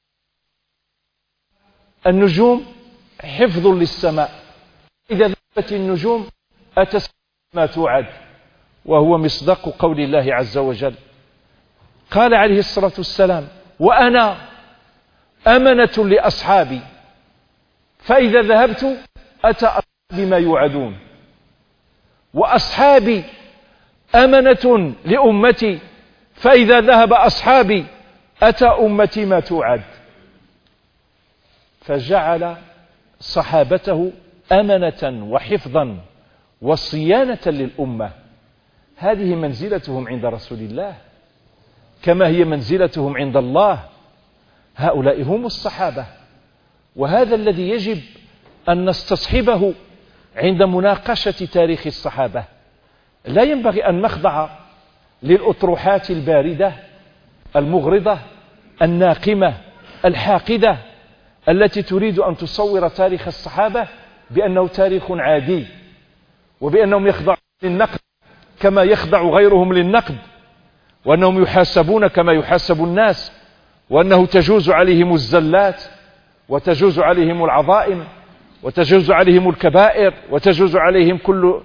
النجوم حفظ للسماء، إذا ذهبت النجوم أتى ما توعد، وهو مصداق قول الله عز وجل. قال عليه الصلاة والسلام وأنا أمنة لأصحابي، فإذا ذهبت أتى أصحابي ما يوعدون، وأصحابي أمنة لأمتي، فإذا ذهب أصحابي أتى أمتي ما توعد. فجعل صحابته أمنة وحفظا وصيانة للأمة. هذه منزلتهم عند رسول الله كما هي منزلتهم عند الله. هؤلاء هم الصحابة، وهذا الذي يجب أن نستصحبه عند مناقشة تاريخ الصحابة. لا ينبغي أن نخضع للأطروحات الباردة المغرضة الناقمة الحاقدة التي تريد أن تصور تاريخ الصحابة بأنه تاريخ عادي، وبأنهم يخضعون للنقد كما يخضع غيرهم للنقد، وأنهم يحاسبون كما يحاسب الناس، وأنه تجوز عليهم الزلات وتجوز عليهم العظائم وتجوز عليهم الكبائر وتجوز عليهم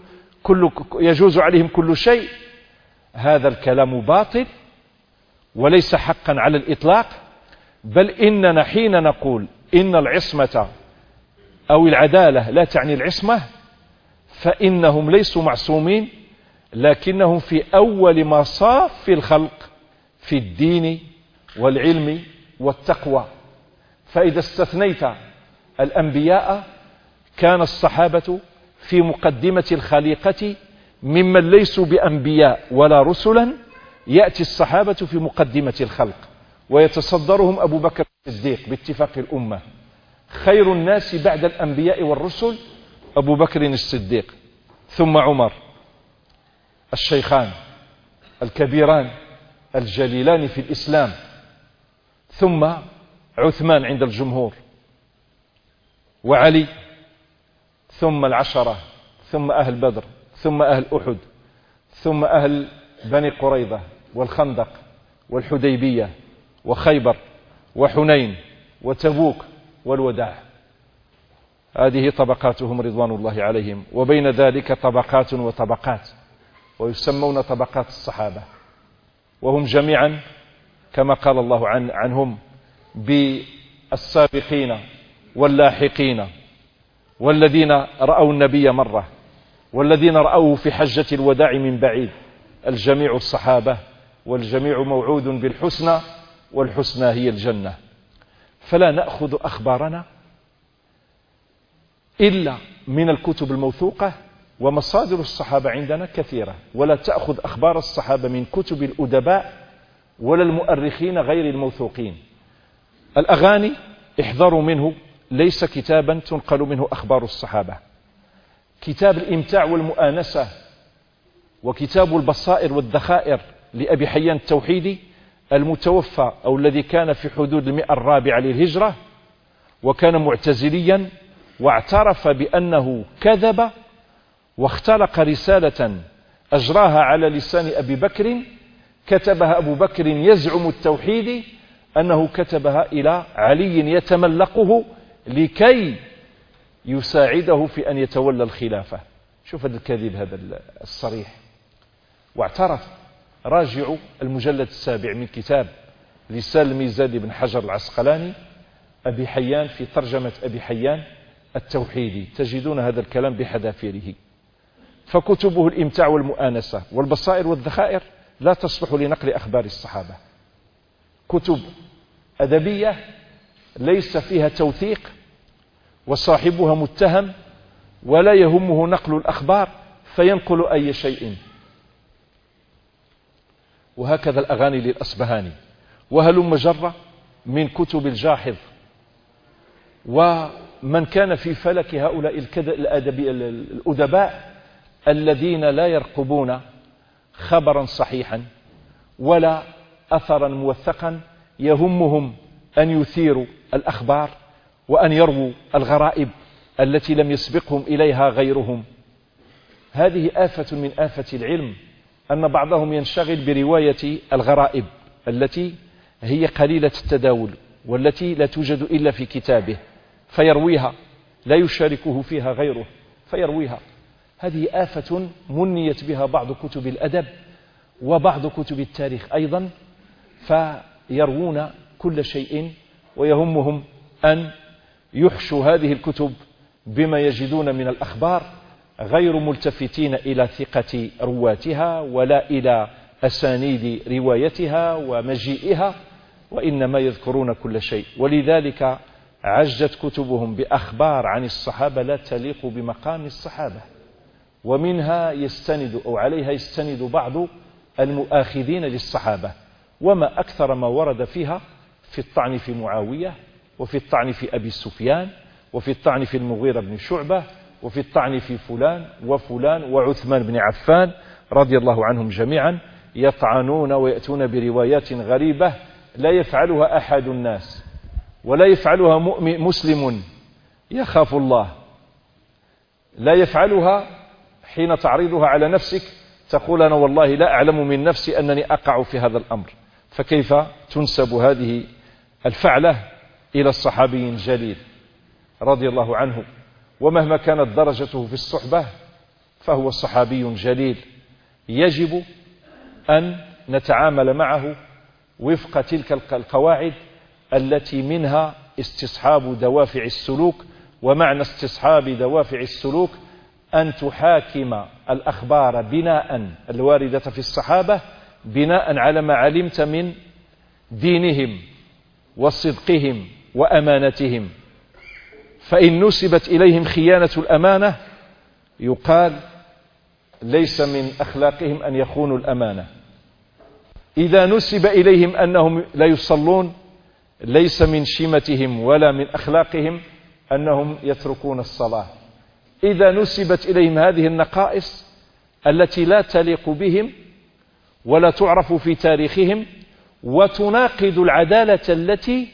يجوز عليهم كل شيء. هذا الكلام باطل وليس حقا على الإطلاق، بل إننا حين نقول إن العصمة أو العدالة لا تعني العصمة، فإنهم ليسوا معصومين، لكنهم في أول مصاف الخلق في الدين والعلم والتقوى. فإذا استثنيت الأنبياء كان الصحابة في مقدمة الخليقة ممن ليسوا بأنبياء ولا رسلا، يأتي الصحابة في مقدمة الخلق، ويتصدرهم أبو بكر الصديق باتفاق الأمة. خير الناس بعد الأنبياء والرسل أبو بكر الصديق، ثم عمر، الشيخان الكبيران الجليلان في الإسلام، ثم عثمان عند الجمهور، وعلي، ثم العشرة، ثم أهل بدر، ثم أهل أحد، ثم أهل بني قريظة والخندق والحديبية وخيبر وحنين وتبوك والوداع. هذه طبقاتهم رضوان الله عليهم، وبين ذلك طبقات وطبقات، ويسمون طبقات الصحابة، وهم جميعا كما قال الله عنهم بالسابقين واللاحقين، والذين رأوا النبي مرة، والذين رأوه في حجة الوداع من بعيد، الجميع الصحابة والجميع موعود بالحسنى والحسنى هي الجنة. فلا نأخذ أخبارنا إلا من الكتب الموثوقة، ومصادر الصحابة عندنا كثيرة، ولا تأخذ أخبار الصحابة من كتب الأدباء ولا المؤرخين غير الموثوقين. الأغاني احذروا منه، ليس كتابا تنقل منه أخبار الصحابة. كتاب الإمتاع والمؤانسة وكتاب البصائر والذخائر لأبي حيان التوحيدي المتوفى أو الذي كان في حدود 104 للهجرة، وكان معتزليا واعترف بأنه كذب واختلق رسالة أجراها على لسان أبي بكر، كتبها أبو بكر يزعم التوحيد أنه كتبها إلى علي يتملقه لكي يساعده في أن يتولى الخلافة. شوف هذا الكذب هذا الصريح. واعترف. راجعوا المجلد 7 من كتاب لسان الميزاني بن حجر العسقلاني أبي حيان في ترجمة أبي حيان التوحيدي، تجدون هذا الكلام بحذافيره. فكتبه الإمتاع والمؤانسة والبصائر والذخائر لا تصلح لنقل أخبار الصحابة. كتب أدبية ليس فيها توثيق وصاحبها متهم ولا يهمه نقل الأخبار فينقل أي شيء. وهكذا الأغاني للأصبهاني، وهلم جرة من كتب الجاحظ. ومن كان في فلك هؤلاء الأدباء الذين لا يرقبون خبرا صحيحا ولا أثرا موثقا، يهمهم أن يثيروا الأخبار وأن يرووا الغرائب التي لم يسبقهم إليها غيرهم. هذه آفة من آفة العلم، أن بعضهم ينشغل برواية الغرائب التي هي قليلة التداول والتي لا توجد إلا في كتابه، فيرويها لا يشاركه فيها غيره فيرويها. هذه آفة منيت بها بعض كتب الأدب وبعض كتب التاريخ أيضا، فيروون كل شيء ويهمهم أن يحشوا هذه الكتب بما يجدون من الأخبار، غير ملتفتين إلى ثقة رواتها ولا إلى أسانيد روايتها ومجيئها، وإنما يذكرون كل شيء. ولذلك عجت كتبهم بأخبار عن الصحابة لا تليق بمقام الصحابة، ومنها يستند أو عليها يستند بعض المؤاخذين للصحابة. وما أكثر ما ورد فيها في الطعن في معاوية، وفي الطعن في أبي سفيان، وفي الطعن في المغيرة بن شعبة، وفي الطعن في فلان وفلان وعثمان بن عفان رضي الله عنهم جميعا. يطعنون ويأتون بروايات غريبة لا يفعلها أحد الناس ولا يفعلها مسلم يخاف الله، لا يفعلها. حين تعرضها على نفسك تقول أنا والله لا أعلم من نفسي أنني أقع في هذا الأمر، فكيف تنسب هذه الفعلة إلى الصحابي الجليل رضي الله عنه؟ ومهما كانت درجته في الصحبة فهو صحابي جليل، يجب أن نتعامل معه وفق تلك القواعد التي منها استصحاب دوافع السلوك. ومعنى استصحاب دوافع السلوك أن تحاكم الأخبار بناء الواردة في الصحابة بناء على ما علمت من دينهم وصدقهم وأمانتهم. فإن نسبت إليهم خيانة الأمانة يقال ليس من أخلاقهم أن يخونوا الأمانة. إذا نسب إليهم أنهم لا يصلون ليس من شيمتهم ولا من أخلاقهم أنهم يتركون الصلاة. إذا نسبت إليهم هذه النقائص التي لا تليق بهم ولا تعرف في تاريخهم وتناقض العدالة التي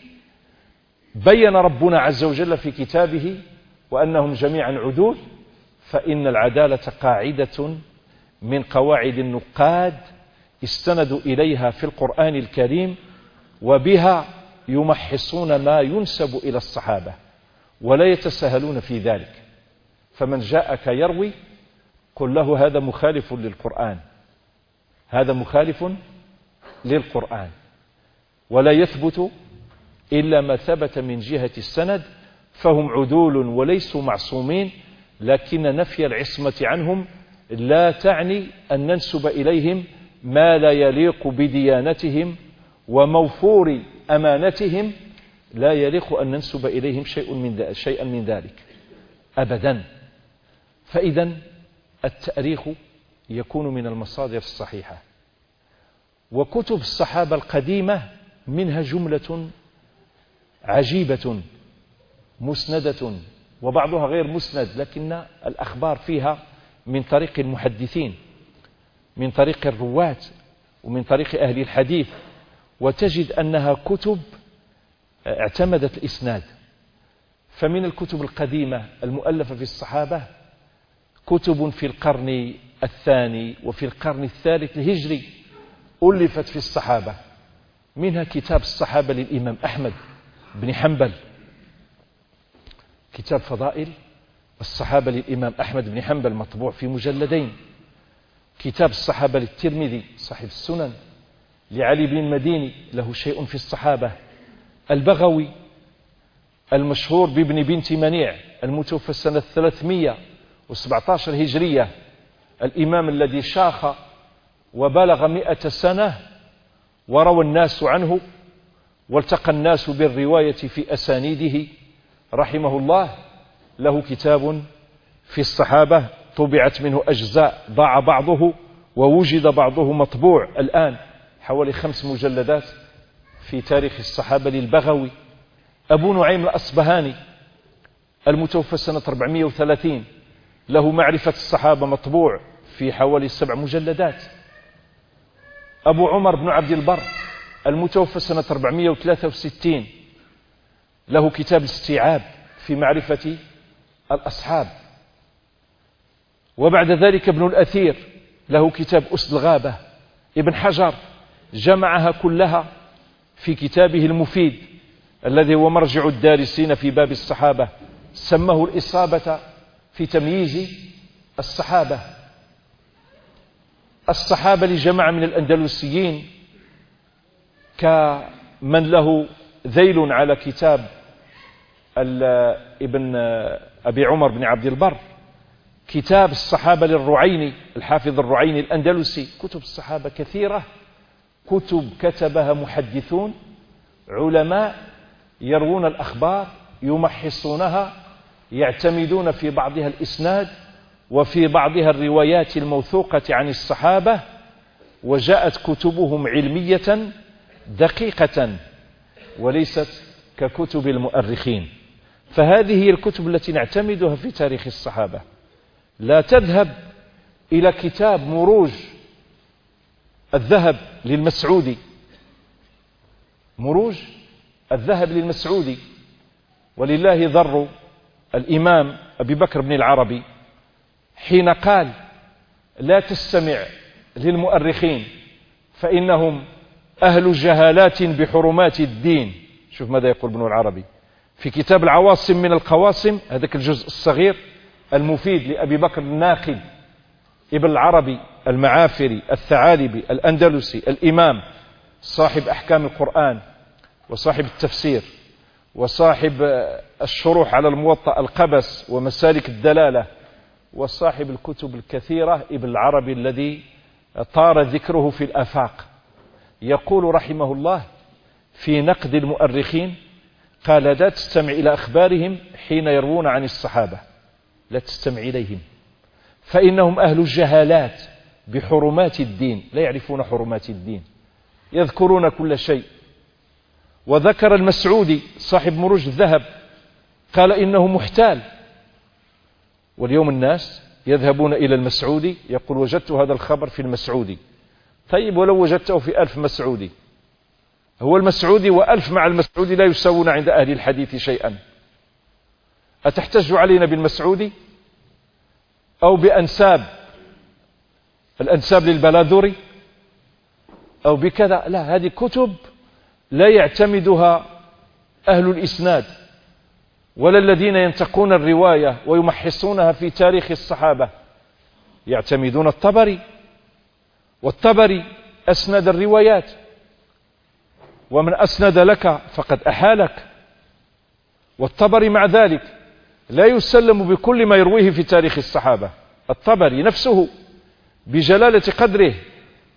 بين ربنا عز وجل في كتابه وأنهم جميعا عدول، فإن العدالة قاعدة من قواعد النقاد استندوا إليها في القرآن الكريم، وبها يمحصون ما ينسب إلى الصحابة ولا يتساهلون في ذلك. فمن جاءك يروي قل له هذا مخالف للقرآن، هذا مخالف للقرآن، ولا يثبت إلا ما ثبت من جهة السند، فهم عدول وليسوا معصومين. لكن نفي العصمة عنهم لا تعني أن ننسب إليهم ما لا يليق بديانتهم وموفور أمانتهم، لا يليق أن ننسب إليهم شيئا من ذلك أبدا. فإذا التاريخ يكون من المصادر الصحيحة. وكتب الصحابة القديمة منها جملة عجيبة مسندة وبعضها غير مسند، لكن الأخبار فيها من طريق المحدثين، من طريق الرواة، ومن طريق أهل الحديث، وتجد أنها كتب اعتمدت الإسناد. فمن الكتب القديمة المؤلفة في الصحابة كتب في القرن الثاني وفي القرن الثالث الهجري ألفت في الصحابة، منها كتاب الصحابة للإمام أحمد بن حنبل، كتاب فضائل الصحابة للإمام أحمد بن حنبل مطبوع في مجلدين. كتاب الصحابة للترمذي صاحب السنن، لعلي بن المديني له شيء في الصحابة. البغوي المشهور بابن بنت منيع المتوفى سنة 317 هجرية، الإمام الذي شاخ وبلغ 100 سنة وروى الناس عنه والتقى الناس بالرواية في أسانيده رحمه الله، له كتاب في الصحابة طبعت منه أجزاء، ضاع بعضه ووجد بعضه مطبوع الآن، حوالي 5 مجلدات في تاريخ الصحابة للبغوي. أبو نعيم الأصبهاني المتوفى سنة 430 له معرفة الصحابة مطبوع في حوالي 7 مجلدات. أبو عمر بن عبد البر المتوفى سنة 463 له كتاب الاستيعاب في معرفة الأصحاب. وبعد ذلك ابن الأثير له كتاب أسد الغابة. ابن حجر جمعها كلها في كتابه المفيد الذي هو مرجع الدارسين في باب الصحابة، سماه الإصابة في تمييز الصحابة. الصحابة لجماعة من الأندلسيين كمن له ذيل على كتاب ابن أبي عمر بن عبد البر، كتاب الصحابة للرعيني الحافظ الرعيني الأندلسي. كتب الصحابة كثيرة، كتب كتبها محدثون علماء يروون الأخبار يمحصونها، يعتمدون في بعضها الإسناد وفي بعضها الروايات الموثوقة عن الصحابة، وجاءت كتبهم علمية دقيقة وليست ككتب المؤرخين. فهذه هي الكتب التي نعتمدها في تاريخ الصحابة. لا تذهب إلى كتاب مروج الذهب للمسعودي، مروج الذهب للمسعودي، ولله ضر الإمام أبي بكر بن العربي حين قال لا تستمع للمؤرخين فإنهم أهل جهالات بحرمات الدين. شوف ماذا يقول ابن العربي في كتاب العواصم من القواسم، هذاك الجزء الصغير المفيد لأبي بكر الناقد ابن العربي المعافري الثعالبي الأندلسي الإمام صاحب أحكام القرآن وصاحب التفسير وصاحب الشروح على الموطأ القبس ومسالك الدلالة وصاحب الكتب الكثيرة ابن العربي الذي طار ذكره في الآفاق. يقول رحمه الله في نقد المؤرخين قال لا تستمع إلى أخبارهم حين يروون عن الصحابة، لا تستمع إليهم فإنهم أهل الجهالات بحرمات الدين، لا يعرفون حرمات الدين، يذكرون كل شيء. وذكر المسعودي صاحب مروج الذهب قال إنه محتال، واليوم الناس يذهبون إلى المسعودي يقول وجدت هذا الخبر في المسعودي. طيب ولو وجدته في 1000 مسعودي، هو المسعودي و1000 مع المسعودي لا يساوون عند أهل الحديث شيئا. أتحتج علينا بالمسعودي أو بأنساب الأنساب للبلاذري أو بكذا؟ لا، هذه كتب لا يعتمدها أهل الإسناد ولا الذين ينتقون الرواية ويمحصونها في تاريخ الصحابة. يعتمدون الطبري، والطبري أسند الروايات، ومن أسند لك فقد أحالك. والطبري مع ذلك لا يسلم بكل ما يرويه في تاريخ الصحابة. الطبري نفسه بجلالة قدره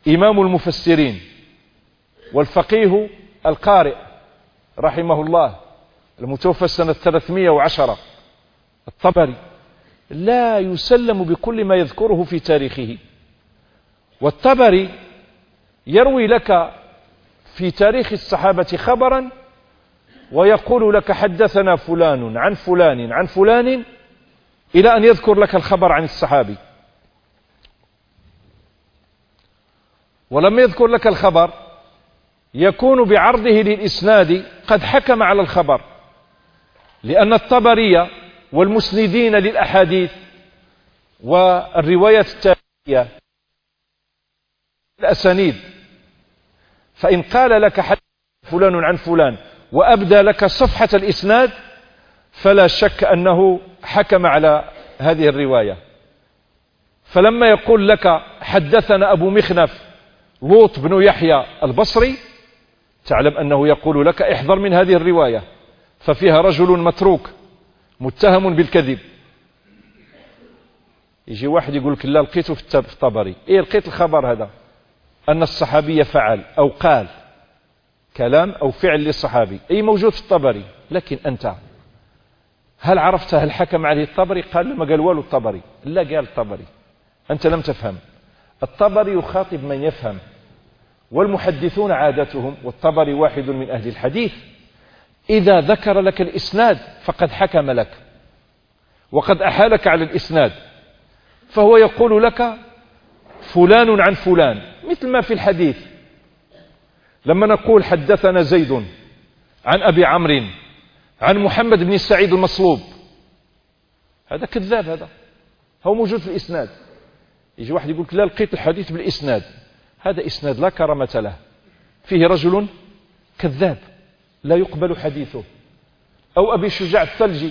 إمام المفسرين والفقيه القارئ رحمه الله المتوفى سنة 310 الطبري لا يسلم بكل ما يذكره في تاريخه. والطبري يروي لك في تاريخ الصحابة خبرا ويقول لك حدثنا فلان عن فلان عن فلان إلى أن يذكر لك الخبر عن الصحابي. ولما يذكر لك الخبر يكون بعرضه للإسناد قد حكم على الخبر، لأن الطبري والمسندين للأحاديث والروايات التاريخية الأسانيد، فإن قال لك حدث فلان عن فلان وأبدى لك صفحة الإسناد فلا شك أنه حكم على هذه الرواية. فلما يقول لك حدثنا أبو مخنف لوط بن يحيى البصري تعلم أنه يقول لك احذر من هذه الرواية ففيها رجل متروك متهم بالكذب. يجي واحد يقول لك لا لقيته في الطبري، ايه لقيت الخبر هذا أن الصحابي فعل أو قال كلام أو فعل للصحابي، أي موجود في الطبري، لكن أنت هل عرفت هل حكم عليه الطبري؟ قال ما قال والو الطبري، لا قال الطبري، أنت لم تفهم. الطبري يخاطب من يفهم، والمحدثون عادتهم، والطبري واحد من أهل الحديث، إذا ذكر لك الإسناد فقد حكم لك وقد أحالك على الإسناد، فهو يقول لك فلان عن فلان، مثل ما في الحديث لما نقول حدثنا زيد عن أبي عمرو عن محمد بن سعيد المصلوب، هذا كذاب، هذا هو موجود في الإسناد. يجي واحد يقول لا لقيت الحديث بالإسناد، هذا إسناد لا كرامة له، فيه رجل كذاب لا يقبل حديثه. أو أبي شجاع الثلجي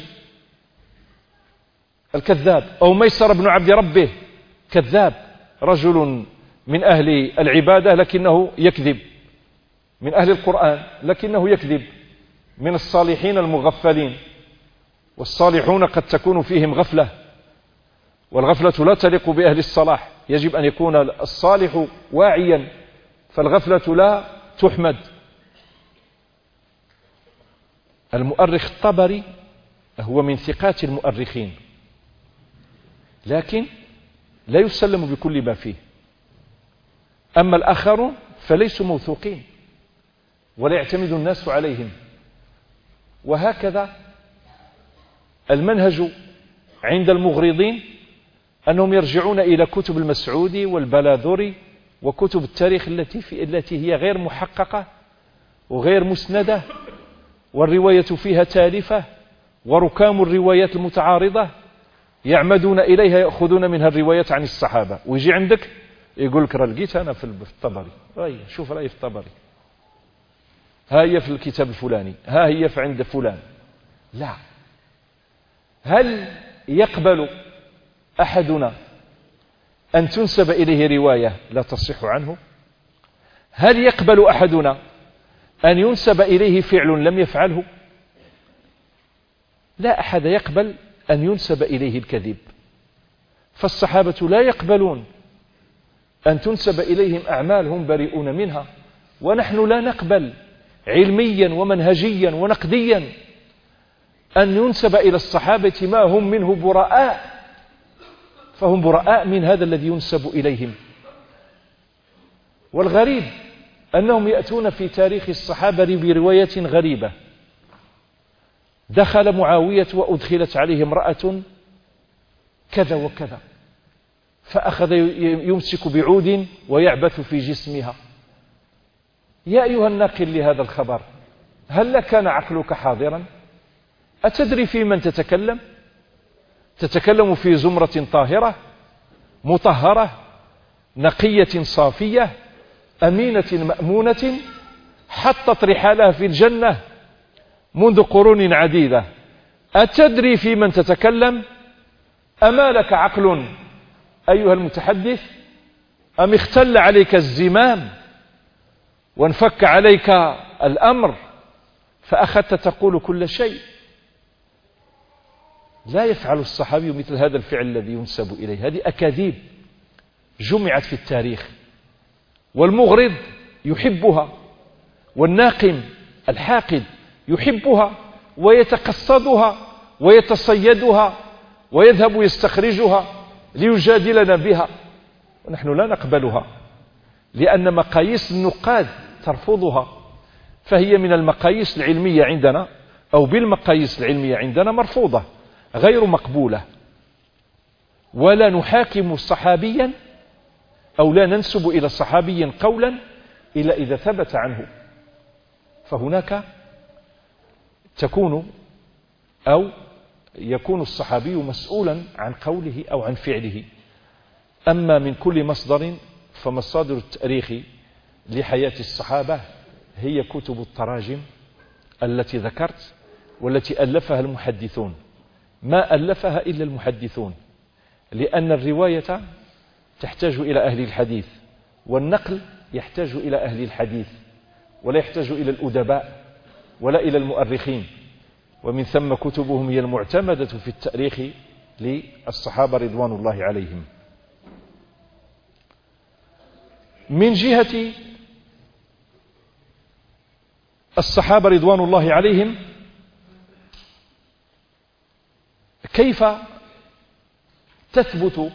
الكذاب، أو ميسر بن عبد ربه كذاب، رجل من أهل العبادة لكنه يكذب، من أهل القرآن لكنه يكذب، من الصالحين المغفلين، والصالحون قد تكون فيهم غفلة، والغفلة لا تليق بأهل الصلاح، يجب أن يكون الصالح واعيا، فالغفلة لا تحمد. المؤرخ الطبري هو من ثقات المؤرخين، لكن لا يسلم بكل ما فيه. أما الآخرون فليسوا موثوقين ولا يعتمد الناس عليهم. وهكذا المنهج عند المغرضين أنهم يرجعون إلى كتب المسعودي والبلاذري وكتب التاريخ التي هي غير محققة وغير مسندة، والرواية فيها تالفة، وركام الروايات المتعارضة يعمدون إليها، يأخذون منها الروايات عن الصحابة، ويجي عندك يقول لك راه لقيت أنا في الطبري، شوف رأيي في الطبري، ها هي في الكتاب الفلاني، ها هي في عند فلان. لا. هل يقبل أحدنا أن تنسب إليه رواية لا تصح عنه؟ هل يقبل أحدنا أن ينسب إليه فعل لم يفعله؟ لا أحد يقبل أن ينسب إليه الكذب، فالصحابة لا يقبلون أن تنسب إليهم أعمال هم بريئون منها، ونحن لا نقبل علميا ومنهجيا ونقديا أن ينسب إلى الصحابة ما هم منه براء، فهم براء من هذا الذي ينسب إليهم. والغريب أنهم يأتون في تاريخ الصحابة برواية غريبة. دخل معاوية وأدخلت عليه امرأة كذا وكذا، فأخذ يمسك بعود ويعبث في جسمها. يا أيها الناقل لهذا الخبر، هل كان عقلك حاضرا؟ أتدري في من تتكلم؟ تتكلم في زمرة طاهرة مطهرة نقية صافية أمينة مأمونة حطت رحالها في الجنة منذ قرون عديدة. أتدري في من تتكلم؟ أما لك عقل أيها المتحدث؟ أم اختل عليك الزمام وانفك عليك الأمر فأخذت تقول كل شيء؟ لا يفعل الصحابي مثل هذا الفعل الذي ينسب إليه. هذه أكاذيب جمعت في التاريخ والمغرض يحبها، والناقم الحاقد يحبها ويتقصدها ويتصيدها ويذهب يستخرجها ليجادلنا بها، ونحن لا نقبلها لأن مقاييس النقاد ترفضها، فهي من المقاييس العلمية عندنا أو بالمقاييس العلمية عندنا مرفوضة غير مقبولة. ولا نحاكم صحابيا أو لا ننسب إلى صحابي قولا إلا إذا ثبت عنه، فهناك تكون أو يكون الصحابي مسؤولا عن قوله أو عن فعله. أما من كل مصدر فمصادر التاريخ لحياة الصحابة هي كتب التراجم التي ذكرت والتي ألفها المحدثون، ما ألفها إلا المحدثون، لأن الرواية تحتاج إلى أهل الحديث، والنقل يحتاج إلى أهل الحديث، ولا يحتاج إلى الأدباء ولا إلى المؤرخين، ومن ثم كتبهم هي المعتمدة في التاريخ للصحابة رضوان الله عليهم. من جهة الصحابة رضوان الله عليهم كيف تثبت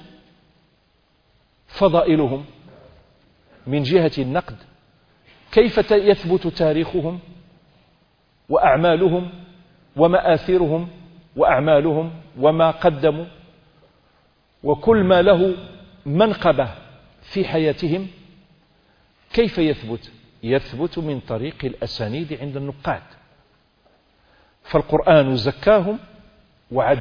فضائلهم من جهة النقد؟ كيف يثبت تاريخهم وأعمالهم ومآثرهم وأعمالهم وما قدموا وكل ما له منقبة في حياتهم؟ كيف يثبت؟ يثبت من طريق الأسانيد عند النقاد، فالقرآن زكاهم وعدلهم،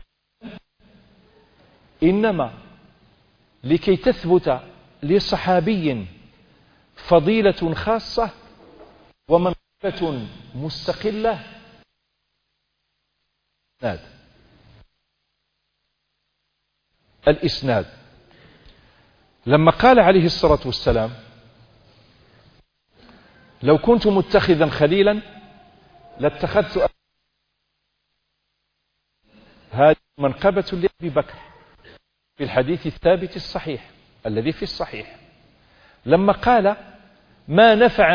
إنما لكي تثبت لصحابي فضيلة خاصة ومنقبة مستقلة الإسناد. لما قال عليه الصلاة والسلام لو كنت متخذا خليلا لاتخذت، هذه منقبة لأبي بكر في الحديث الثابت الصحيح الذي في الصحيح، لما قال ما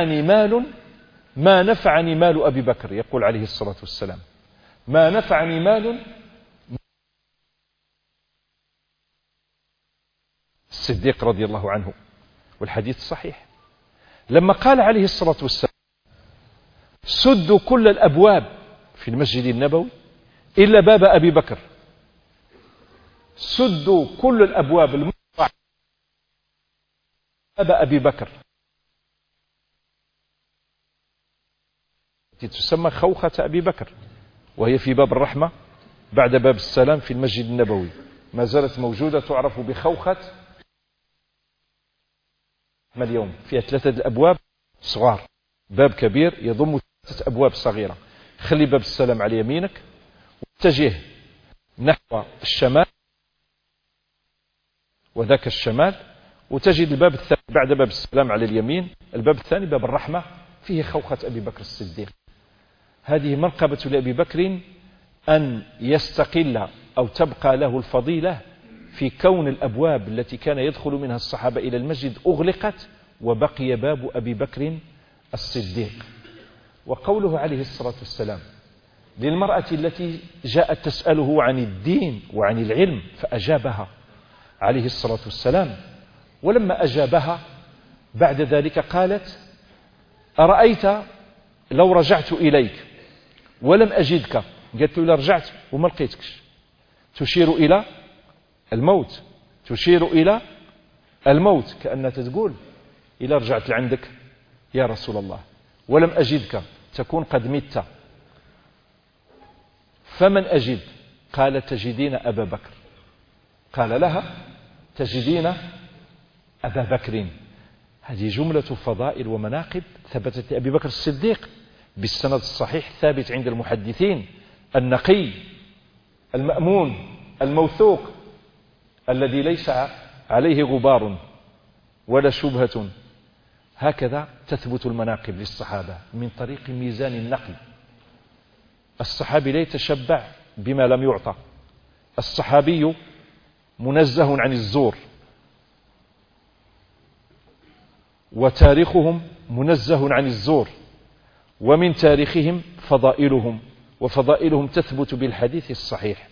نفعني مال أبي بكر، يقول عليه الصلاة والسلام ما نفعني مال الصديق رضي الله عنه، والحديث صحيح. لما قال عليه الصلاة والسلام سدوا كل الأبواب في المسجد النبوي إلا باب أبي بكر، سدوا كل الأبواب المقطعة باب أبي بكر، التي تسمى خوخة أبي بكر، وهي في باب الرحمة بعد باب السلام في المسجد النبوي، ما زالت موجودة تعرف بخوخة اليوم، فيها 3 أبواب صغار، باب كبير يضم 3 أبواب صغيرة. خلي باب السلام على يمينك واتجه نحو الشمال وذاك الشمال، وتجد الباب الثاني بعد باب السلام على اليمين، الباب الثاني باب الرحمة فيه خوخة أبي بكر الصديق. هذه منقبة لأبي بكر أن يستقل أو تبقى له الفضيلة في كون الأبواب التي كان يدخل منها الصحابة إلى المسجد أغلقت وبقي باب أبي بكر الصديق. وقوله عليه الصلاة والسلام للمرأة التي جاءت تسأله عن الدين وعن العلم فأجابها عليه الصلاة والسلام، ولما أجابها بعد ذلك قالت أرأيت لو رجعت إليك ولم أجدك؟ قالت له رجعت وما لقيتكش، تشير إلى الموت، تشير إلى الموت، كأنها تقول إلى رجعت لعندك يا رسول الله ولم أجدك تكون قد مت، فمن أجد؟ قال تجدين أبا بكر. قال لها تجدين أبا بكر. هذه جملة فضائل ومناقب ثبتت لأبي بكر الصديق بالسند الصحيح ثابت عند المحدثين، النقي المأمون الموثوق الذي ليس عليه غبار ولا شبهة. هكذا تثبت المناقب للصحابة من طريق ميزان النقل. الصحابي لا يتشبع بما لم يعطى، الصحابي منزه عن الزور، وتاريخهم منزه عن الزور، ومن تاريخهم فضائلهم، وفضائلهم تثبت بالحديث الصحيح.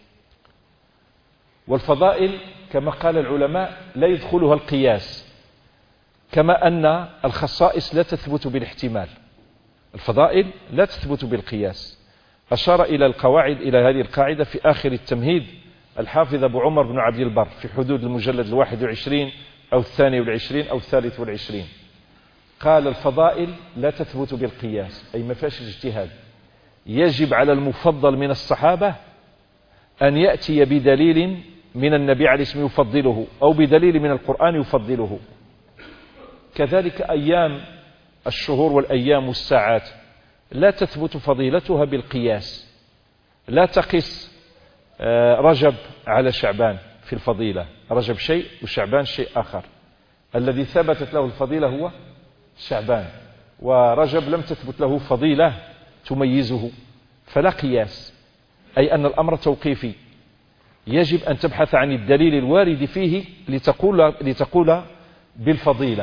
والفضائل كما قال العلماء لا يدخلها القياس، كما أن الخصائص لا تثبت بالاحتمال. الفضائل لا تثبت بالقياس. أشار إلى هذه القاعدة في آخر التمهيد الحافظ أبو عمر بن عبد البر في حدود المجلد 21 أو 22 أو 23. قال الفضائل لا تثبت بالقياس، أي ما فيهاش الاجتهاد. يجب على المفضل من الصحابة أن يأتي بدليل من النبي عليه الصلاة والسلام يفضله، أو بدليل من القرآن يفضله. كذلك أيام الشهور والأيام والساعات لا تثبت فضيلتها بالقياس. لا تقس رجب على شعبان في الفضيلة، رجب شيء وشعبان شيء آخر. الذي ثبتت له الفضيلة هو شعبان، ورجب لم تثبت له فضيلة تميزه، فلا قياس. أي أن الأمر توقيفي، يجب أن تبحث عن الدليل الوارد فيه لتقول بالفضيلة.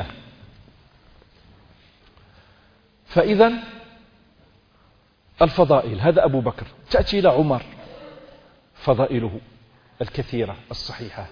فإذا الفضائل هذا أبو بكر. تأتي إلى عمر، فضائله الكثيرة الصحيحة.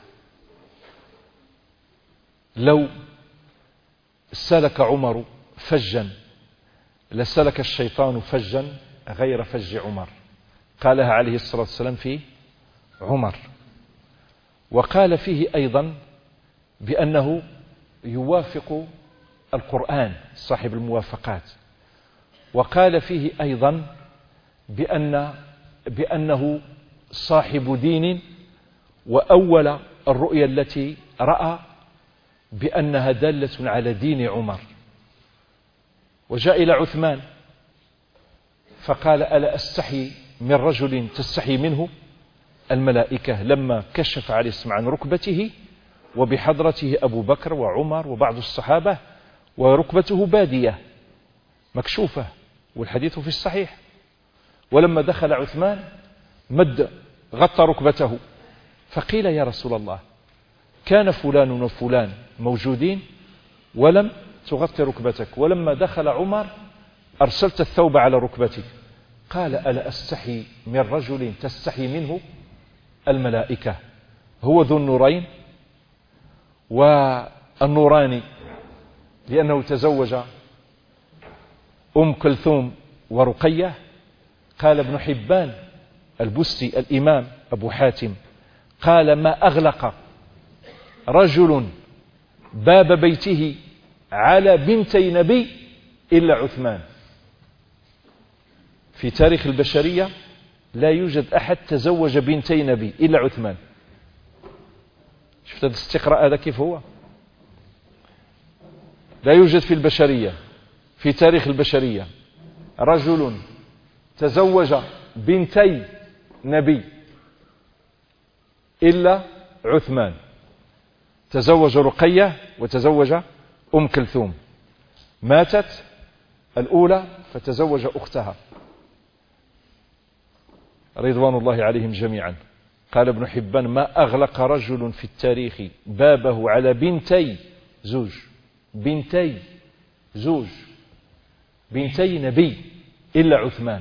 لو سلك عمر فجا لسلك الشيطان فجا غير فج عمر، قالها عليه الصلاة والسلام في عمر. وقال فيه أيضا بأنه يوافق القرآن، صاحب الموافقات. وقال فيه أيضا بأنه صاحب دين، وأول الرؤيا التي رأى بأنها دالة على دين عمر. وجاء إلى عثمان فقال ألا أستحي من رجل تستحي منه الملائكة، لما كشف عليه السمع عن ركبته وبحضرته أبو بكر وعمر وبعض الصحابة، وركبته بادية مكشوفة، والحديث في الصحيح. ولما دخل عثمان غطى ركبته، فقيل يا رسول الله كان فلان وفلان موجودين ولم تغطي ركبتك، ولما دخل عمر أرسلت الثوب على ركبتك. قال ألا أستحي من رجل تستحي منه الملائكة، هو ذو النورين والنوراني، لأنه تزوج أم كلثوم ورقية. قال ابن حبان البستي الإمام أبو حاتم قال ما أغلق رجل باب بيته على بنتي نبي إلا عثمان. في تاريخ البشرية لا يوجد أحد تزوج بنتي نبي إلا عثمان. شفت هذا الاستقراء هذا كيف هو؟ لا يوجد في البشرية، في تاريخ البشرية، رجل تزوج بنتي نبي إلا عثمان. تزوج رقية وتزوج أم كلثوم، ماتت الأولى فتزوج أختها رضوان الله عليهم جميعا. قال ابن حبان ما أغلق رجل في التاريخ بابه على بنتي نبي إلا عثمان.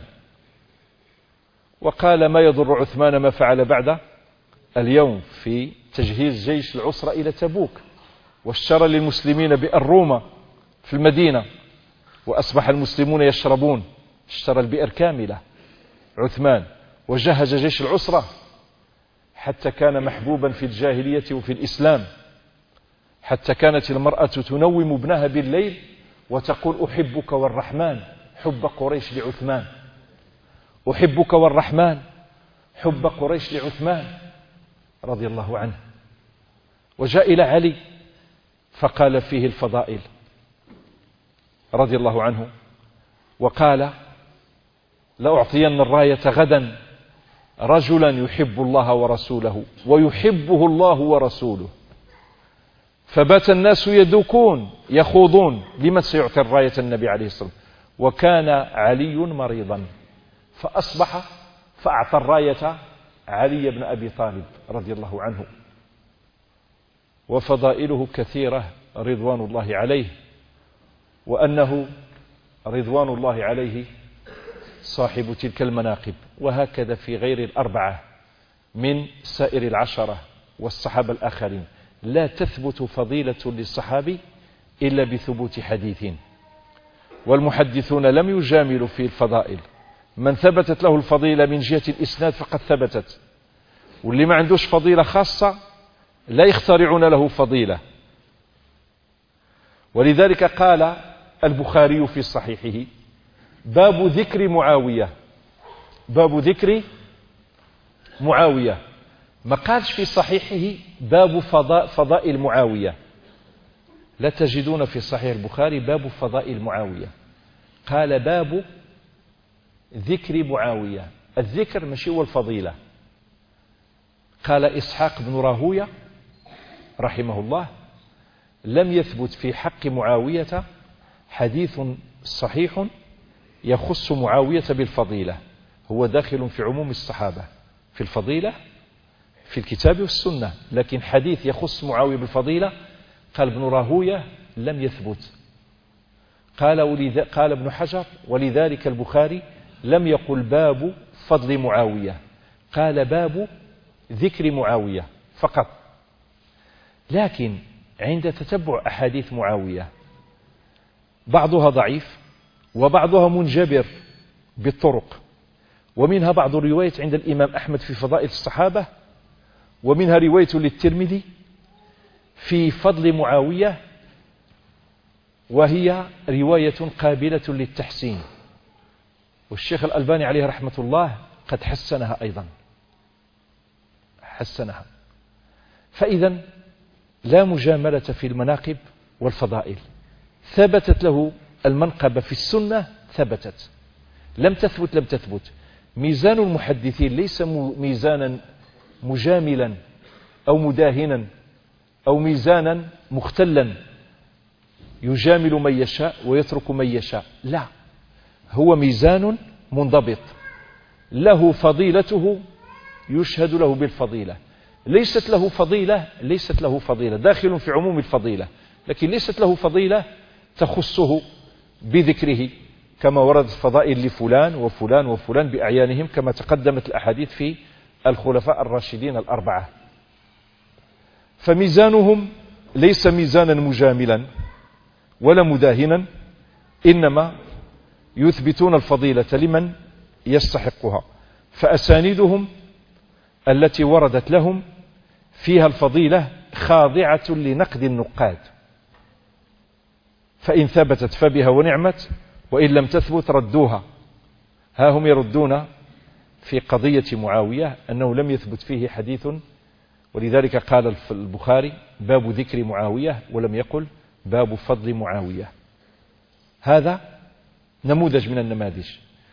وقال ما يضر عثمان ما فعل بعد اليوم في تجهيز جيش العسرة إلى تبوك، واشترى للمسلمين بئر روما في المدينة، وأصبح المسلمون يشربون. اشترى البئر كاملة عثمان، وجهز جيش العسرة حتى كان محبوبا في الجاهلية وفي الإسلام، حتى كانت المرأة تنوم ابنها بالليل وتقول أحبك والرحمن حب قريش لعثمان، أحبك والرحمن حب قريش لعثمان رضي الله عنه. وجاء إلى علي فقال فيه الفضائل رضي الله عنه، وقال لأعطين الراية غدا رجلا يحب الله ورسوله ويحبه الله ورسوله. فبات الناس يدوكون يخوضون لمن سيعطي الراية النبي عليه الصلاة والسلام، وكان علي مريضا فأصبح فأعطى الراية علي بن أبي طالب رضي الله عنه. وفضائله كثيرة رضوان الله عليه. وأنه رضوان الله عليه صاحب تلك المناقب. وهكذا في غير الأربعة من سائر العشرة والصحابة الآخرين. لا تثبت فضيلة للصحابي إلا بثبوت حديث. والمحدثون لم يجاملوا في الفضائل، من ثبتت له الفضيلة من جهة الإسناد فقد ثبتت، واللي ما عندوش فضيلة خاصة لا يخترعون له فضيلة. ولذلك قال البخاري في صحيحه: باب ذكر معاوية. باب ذكر معاوية، ما قالش في صحيحه باب فضائل معاوية. لا تجدون في صحيح البخاري باب فضائل معاوية، قال باب ذكر معاوية. الذكر ماشي هو الفضيلة. قال إسحاق بن راهوية رحمه الله: لم يثبت في حق معاوية حديث صحيح يخص معاوية بالفضيلة. هو داخل في عموم الصحابة في الفضيلة في الكتاب والسنة، لكن حديث يخص معاوية بالفضيلة قال ابن راهوية لم يثبت. قال ابن حجر: ولذلك البخاري لم يقل باب فضل معاوية، قال باب ذكر معاوية فقط. لكن عند تتبع أحاديث معاوية بعضها ضعيف وبعضها منجبر بالطرق، ومنها بعض الرواية عند الإمام أحمد في فضائل الصحابة، ومنها رواية للترمذي في فضل معاوية، وهي رواية قابلة للتحسين، والشيخ الألباني عليه رحمة الله قد حسنها أيضا، حسنها. فإذا لا مجاملة في المناقب والفضائل. ثبتت له المنقبة في السنة ثبتت، لم تثبت لم تثبت. ميزان المحدثين ليس ميزانا مجاملا أو مداهنا أو ميزانا مختلا يجامل من يشاء ويترك من يشاء، لا، هو ميزان منضبط له فضيلته يشهد له بالفضيلة. ليست له فضيلة داخل في عموم الفضيلة، لكن ليست له فضيلة تخصه بذكره كما وردت فضائل لفلان وفلان وفلان بأعيانهم كما تقدمت الأحاديث في الخلفاء الراشدين الأربعة. فميزانهم ليس ميزانا مجاملا ولا مداهنا، إنما يثبتون الفضيلة لمن يستحقها. فأسانيدهم التي وردت لهم فيها الفضيلة خاضعة لنقد النقاد، فإن ثبتت فبها ونعمت، وإن لم تثبت ردوها. ها هم يردون في قضية معاوية أنه لم يثبت فيه حديث، ولذلك قال البخاري باب ذكر معاوية ولم يقل باب فضل معاوية. هذا نموذج من النماذج،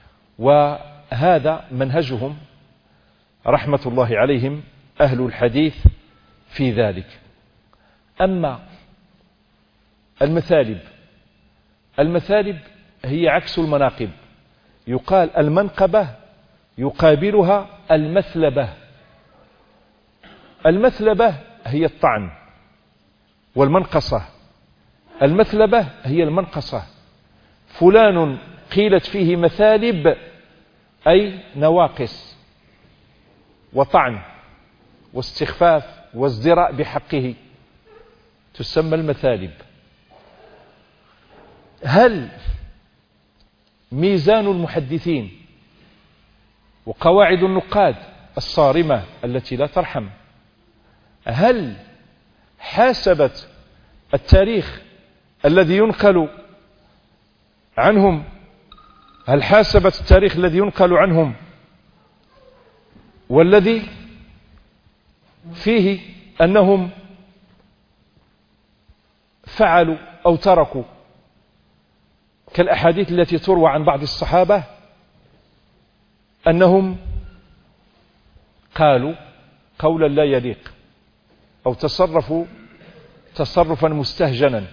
وهذا منهجهم رحمة الله عليهم أهل الحديث في ذلك. أما المثالب هي عكس المناقب. يقال المنقبة يقابلها المثلبة. المثلبة هي الطعن والمنقصة، المثلبة هي المنقصة. فلان قيلت فيه مثالب أي نواقص وطعن واستخفاف وازدراء بحقه، تسمى المثالب. هل ميزان المحدثين وقواعد النقاد الصارمة التي لا ترحم هل حاسبت التاريخ الذي ينقل عنهم؟ هل حاسبت التاريخ الذي ينقل عنهم والذي فيه أنهم فعلوا أو تركوا، كالأحاديث التي تروى عن بعض الصحابة أنهم قالوا قولا لا يليق أو تصرفوا تصرفا مستهجنا؟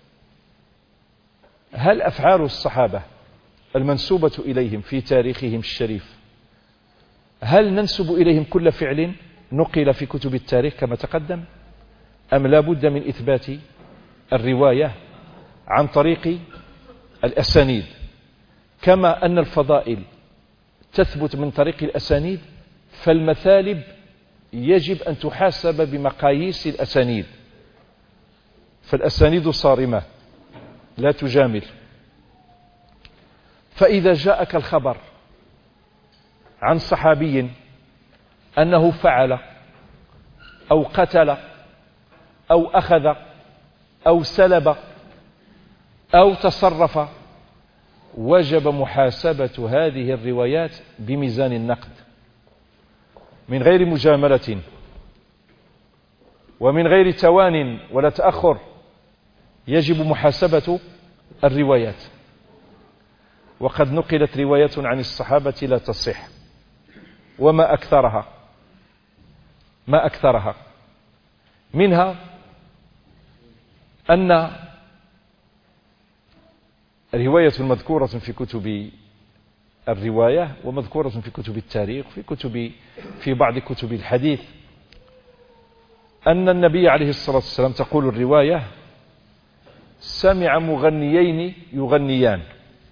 هل أفعال الصحابة المنسوبة إليهم في تاريخهم الشريف هل ننسب إليهم كل فعل نقل في كتب التاريخ كما تقدم، أم لا بد من إثبات الرواية عن طريق الأسانيد، كما أن الفضائل تثبت من طريق الأسانيد، فالمثالب يجب أن تحاسب بمقاييس الأسانيد. فالأسانيد صارمة لا تجامل. فإذا جاءك الخبر عن صحابي أنه فعل أو قتل أو أخذ أو سلب أو تصرف، وجب محاسبة هذه الروايات بميزان النقد من غير مجاملة ومن غير توان ولا تأخر. يجب محاسبة الروايات. وقد نقلت رواية عن الصحابة لا تصح، وما أكثرها منها أن رواية مذكورة في كتب الرواية ومذكورة في كتب التاريخ في بعض كتب الحديث، أن النبي عليه الصلاة والسلام تقول الرواية: سمع مغنيين يغنيان،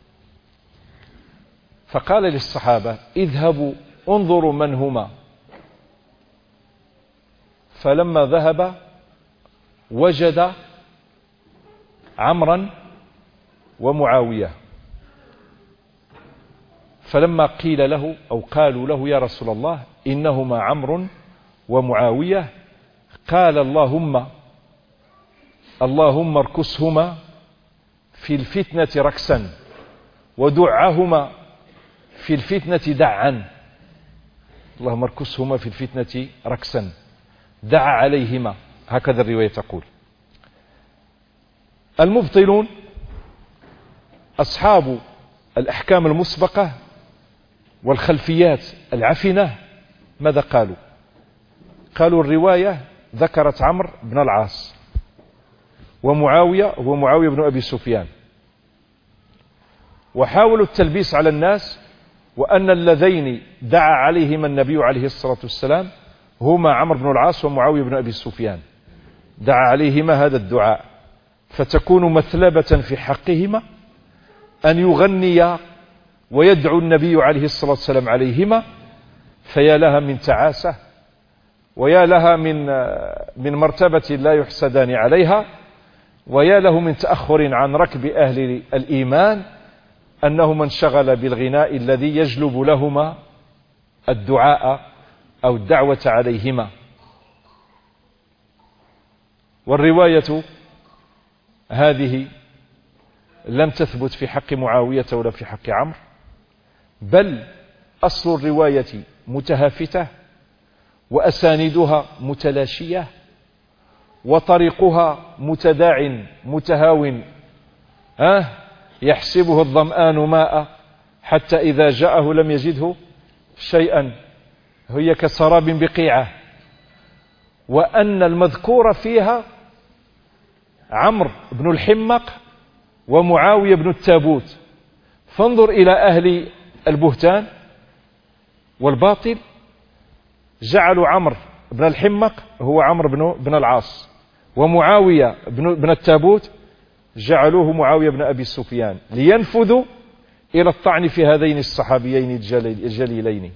فقال للصحابة: اذهبوا انظروا من هما. فلما ذهب وجد عمرا ومعاوية، فلما قيل له أو قالوا له: يا رسول الله إنهما عمرو ومعاوية، قال: اللهم اركسهما في الفتنة ركسا ودعهما في الفتنة دعا. اللهم اركسهما في الفتنة ركسا دعا عليهما، هكذا الرواية تقول. المبطلون أصحاب الأحكام المسبقة والخلفيات العفنة ماذا قالوا؟ قالوا الرواية ذكرت عمرو بن العاص ومعاوية هو معاوية بن أبي سفيان، وحاولوا التلبيس على الناس وأن اللذين دعا عليهما النبي عليه الصلاة والسلام هما عمرو بن العاص ومعاوية بن أبي سفيان، دعا عليهما هذا الدعاء، فتكون مثلبة في حقهما أن يغني ويدعو النبي عليه الصلاة والسلام عليهما، فيا لها من تعاسة ويا لها من مرتبة لا يحسدان عليها، ويا له من تأخر عن ركب أهل الإيمان أنه من شغل بالغناء الذي يجلب لهما الدعاء أو الدعوة عليهما. والرواية هذه لم تثبت في حق معاوية ولا في حق عمرو، بل أصل الرواية متهافتة وأساندها متلاشية وطريقها متداع متهاون، يحسبه الظمآن ماء حتى إذا جاءه لم يجده شيئا، هي كسراب بقيعة. وأن المذكور فيها عمرو بن الحمق ومعاوية بن التابوت، فانظر إلى أهل البهتان والباطل، جعلوا عمرو بن الحمق هو عمرو بن العاص، ومعاوية بن التابوت جعلوه معاوية بن أبي سفيان، لينفذوا إلى الطعن في هذين الصحابيين الجليلين.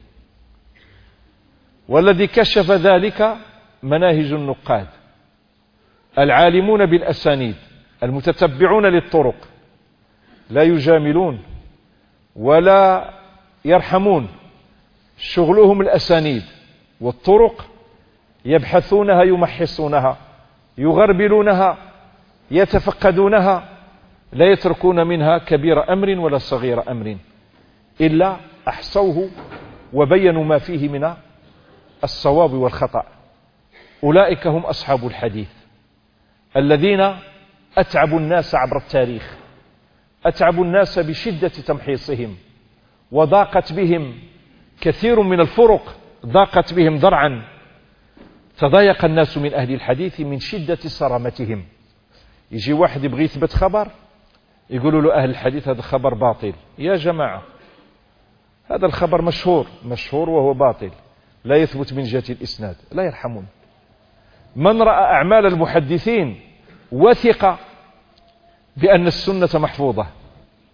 والذي كشف ذلك مناهج النقاد العالمون بالأسانيد المتتبعون للطرق، لا يجاملون ولا يرحمون، شغلهم الأسانيد والطرق، يبحثونها يمحصونها يغربلونها يتفقدونها، لا يتركون منها كبير أمر ولا صغير أمر إلا أحصوه وبينوا ما فيه من الصواب والخطأ. أولئك هم أصحاب الحديث الذين أتعبوا الناس عبر التاريخ، أتعبوا الناس بشدة تمحيصهم، وضاقت بهم كثير من الفرق، ضاقت بهم ضرعا، تضايق الناس من أهل الحديث من شدة صرامتهم. يجي واحد يبغي يثبت خبر يقولوا له أهل الحديث هذا خبر باطل. يا جماعة هذا الخبر مشهور وهو باطل، لا يثبت من جهة الإسناد، لا يرحمون. من رأى أعمال المحدثين وثق بأن السنة محفوظة،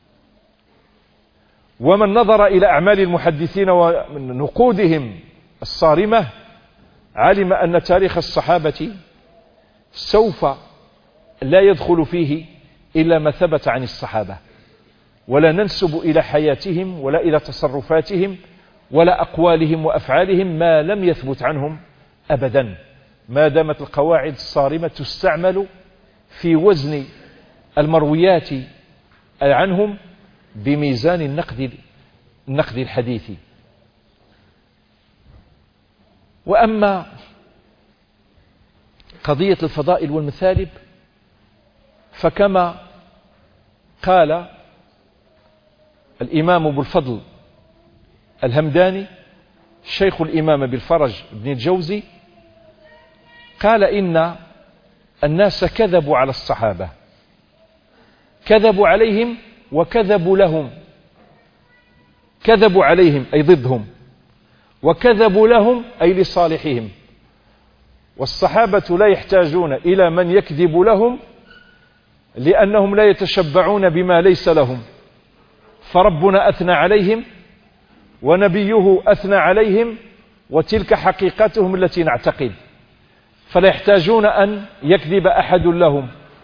ومن نظر إلى أعمال المحدثين ونقودهم الصارمة علم أن تاريخ الصحابة سوف لا يدخل فيه إلا ما ثبت عن الصحابة، ولا ننسب إلى حياتهم ولا إلى تصرفاتهم ولا أقوالهم وأفعالهم ما لم يثبت عنهم أبدا، ما دامت القواعد الصارمة تستعمل في وزن المرويات عنهم بميزان النقد الحديثي. وأما قضية الفضائل والمثالب فكما قال الإمام أبو الفضل الهمداني شيخ الإمام بالفرج بن الجوزي، قال إن الناس كذبوا على الصحابة، كذبوا عليهم وكذبوا لهم، كذبوا عليهم أي ضدهم، وكذبوا لهم أي لصالحهم. والصحابة لا يحتاجون إلى من يكذب لهم لأنهم لا يتشبعون بما ليس لهم، فربنا أثنى عليهم ونبيه أثنى عليهم وتلك حقيقتهم التي نعتقد، فلا يحتاجون أن يكذب أحد لهم،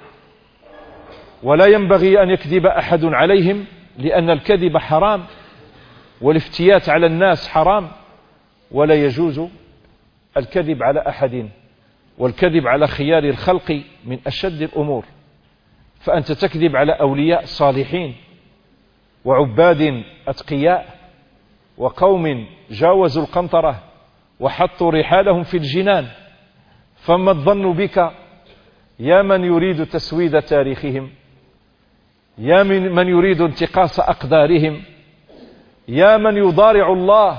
ولا ينبغي أن يكذب أحد عليهم، لأن الكذب حرام والافتيات على الناس حرام، ولا يجوز الكذب على أحد، والكذب على خيار الخلق من أشد الأمور. فأنت تكذب على أولياء صالحين وعباد أتقياء وقوم جاوزوا القنطرة وحطوا رحالهم في الجنان، فما الظن بك يا من يريد تسويد تاريخهم، يا من يريد انتقاص أقدارهم، يا من يضارع الله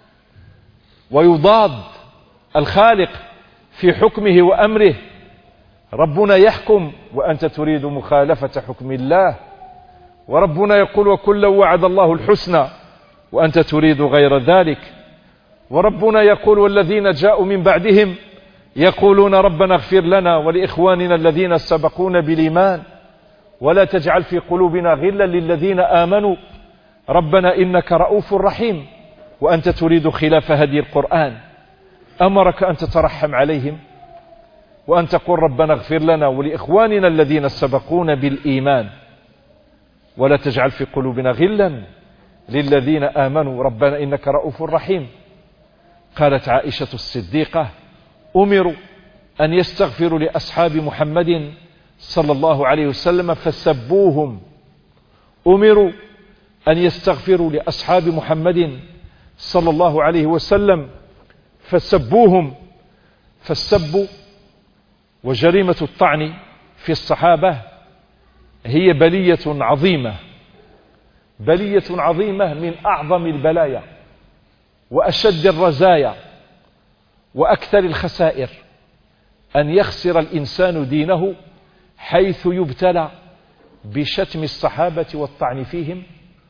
ويضاد الخالق في حكمه وأمره. ربنا يحكم وأنت تريد مخالفة حكم الله، وربنا يقول وكلا وعد الله الحسنى وأنت تريد غير ذلك، وربنا يقول والذين جاءوا من بعدهم يقولون ربنا اغفر لنا ولإخواننا الذين سبقونا بالإيمان ولا تجعل في قلوبنا غلا للذين آمنوا ربنا إنك رؤوف رحيم، وأنت تريد خلاف هدي القرآن. أمرك أن تترحم عليهم وأن تقول ربنا اغفر لنا ولإخواننا الذين سبقونا بالإيمان ولا تجعل في قلوبنا غلا للذين آمنوا ربنا إنك رؤوف رحيم. قالت عائشة الصديقة أمروا أن يستغفروا لأصحاب محمد صلى الله عليه وسلم فسبوهم، أمروا أن يستغفروا لأصحاب محمد صلى الله عليه وسلم فسبوهم. فالسب وجريمة الطعن في الصحابة هي بلية عظيمة، بلية عظيمة من أعظم البلايا وأشد الرزايا وأكثر الخسائر، أن يخسر الإنسان دينه حيث يبتلى بشتم الصحابة والطعن فيهم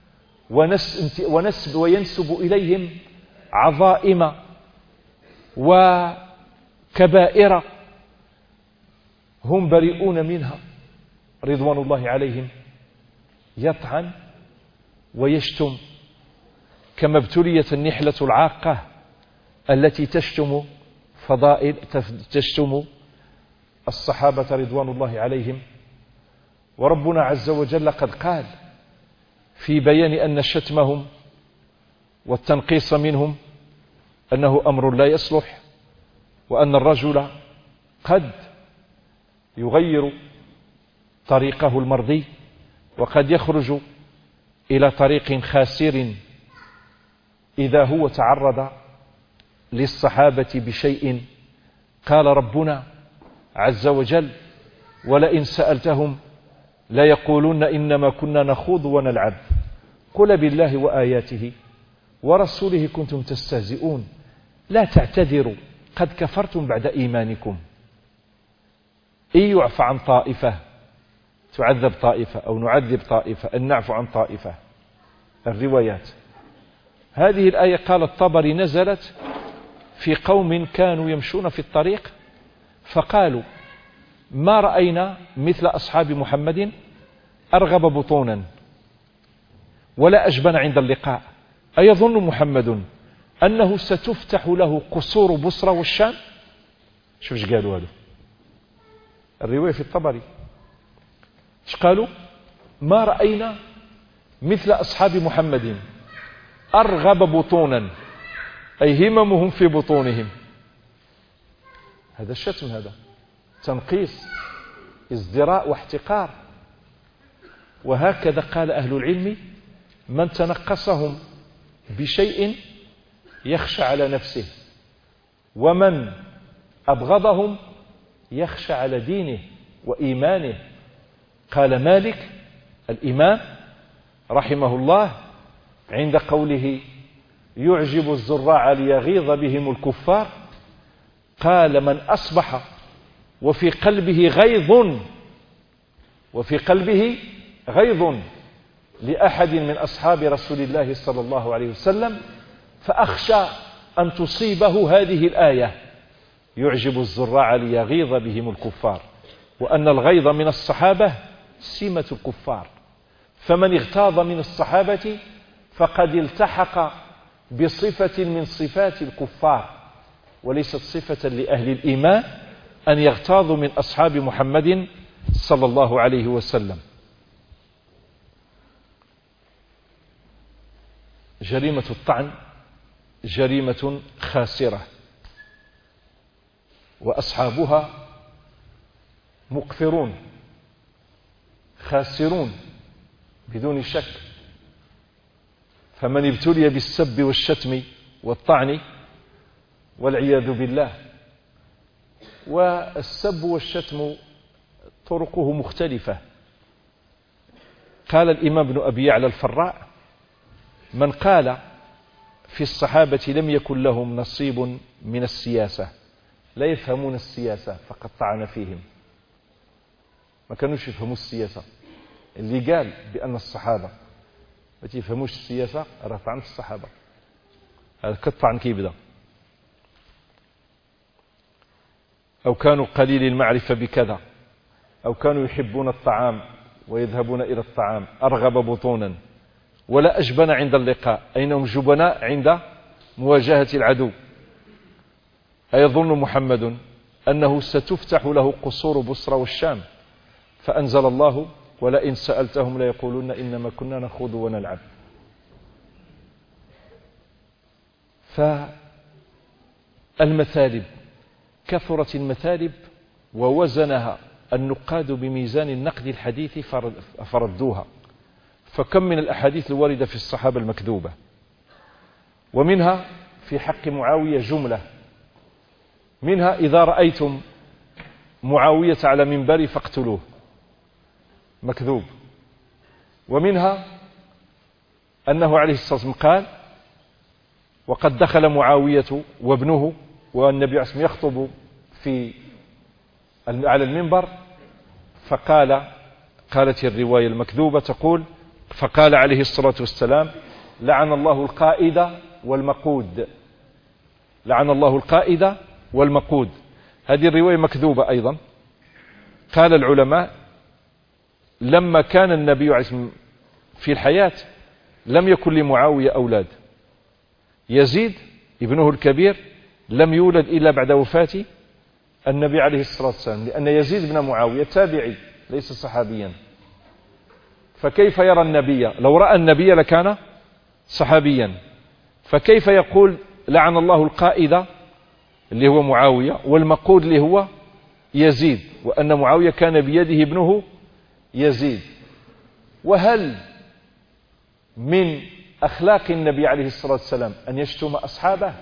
وينسب إليهم عظائم وكبائر هم بريئون منها رضوان الله عليهم، يطعن ويشتم كما ابتليت النحلة العاقة التي تشتم الصحابة رضوان الله عليهم. وربنا عز وجل قد قال في بيان أن شتمهم والتنقيص منهم أنه أمر لا يصلح، وأن الرجل قد يغير طريقه المرضي وقد يخرج إلى طريق خاسر إذا هو تعرض للصحابة بشيء قال ربنا عز وجل ولئن سألتهم لا يقولون إنما كنا نخوض ونلعب قل بالله وآياته ورسوله كنتم تستهزئون لا تعتذروا قد كفرتم بعد إيمانكم. إن يعفى عن طائفة تعذب طائفة أو نعذب طائفة أن نعفو عن طائفة. الروايات هذه الآية قال الطبري نزلت في قوم كانوا يمشون في الطريق فقالوا ما رأينا مثل أصحاب محمد أرغب بطونا ولا أجبن عند اللقاء. أيظن محمد أنه ستفتح له قصور بصرى والشام؟ شوف قالوا هذا الرواية في الطبري. ايش قالوا؟ ما رأينا مثل أصحاب محمد أرغب بطونا، أي هممهم في بطونهم. هذا الشتم، هذا تنقيص، ازدراء واحتقار. وهكذا قال أهل العلم: من تنقصهم بشيء يخشى على نفسه، ومن أبغضهم يخشى على دينه وإيمانه. قال مالك الإمام رحمه الله عند قوله: يعجب الزراع ليغيظ بهم الكفار، قال: من أصبح وفي قلبه غيظ لأحد من أصحاب رسول الله صلى الله عليه وسلم، فأخشى أن تصيبه هذه الآية: يعجب الزراع ليغيظ بهم الكفار، وأن الغيظ من الصحابة سمة الكفار، فمن اغتاظ من الصحابة فقد التحق بصفة من صفات الكفار، وليست صفة لأهل الإيمان أن يغتاظوا من أصحاب محمد صلى الله عليه وسلم. جريمة الطعن جريمة خاسرة، وأصحابها مقفرون خاسرون بدون شك. فمن ابتلي بالسب والشتم والطعن والعياذ بالله، والسب والشتم طرقه مختلفة. قال الإمام ابن أبي يعلى الفراء: من قال في الصحابة لم يكن لهم نصيب من السياسة، لا يفهمون السياسة، فقد طعن فيهم. ما كانوش يفهموا السياسة. اللي قال بأن الصحابة ما يفهموش السياسة راه طعن في الصحابة. هذا كالطعن كيبدا. أو كانوا قليل المعرفة بكذا، أو كانوا يحبون الطعام ويذهبون إلى الطعام، أرغب بطونا ولا أجبن عند اللقاء، أينهم جبناء عند مواجهة العدو. أيظن محمد أنه ستفتح له قصور بصرى والشام، فأنزل الله: ولئن سألتهم ليقولون إنما كنا نخوض ونلعب. فالمثالب، كثرت المثالب ووزنها النقاد بميزان النقد الحديث فردوها. فكم من الأحاديث الواردة في الصحابة المكذوبة، ومنها في حق معاوية جملة منها: إذا رأيتم معاوية على منبر فاقتلوه، مكذوب. ومنها أنه عليه الصلاة والسلام قال: وقد دخل معاوية وابنه والنبي عليه الصلاة والسلام يخطب على المنبر، قالت الرواية المكذوبة تقول: فقال عليه الصلاة والسلام: لعن الله القائد والمقود. لعن الله القائد والمقود. هذه الرواية مكذوبة أيضا. قال العلماء: لما كان النبي عليه الصلاة والسلام في الحياة لم يكن لمعاوية أولاد. يزيد ابنه الكبير لم يولد إلا بعد وفاة النبي عليه الصلاة والسلام، لأن يزيد بن معاوية تابعي ليس صحابيا. فكيف يرى النبي؟ لو رأى النبي لكان صحابيا. فكيف يقول لعن الله القائد اللي هو معاوية والمقود اللي هو يزيد، وأن معاوية كان بيده ابنه يزيد؟ وهل من أخلاق النبي عليه الصلاة والسلام أن يشتم أصحابه؟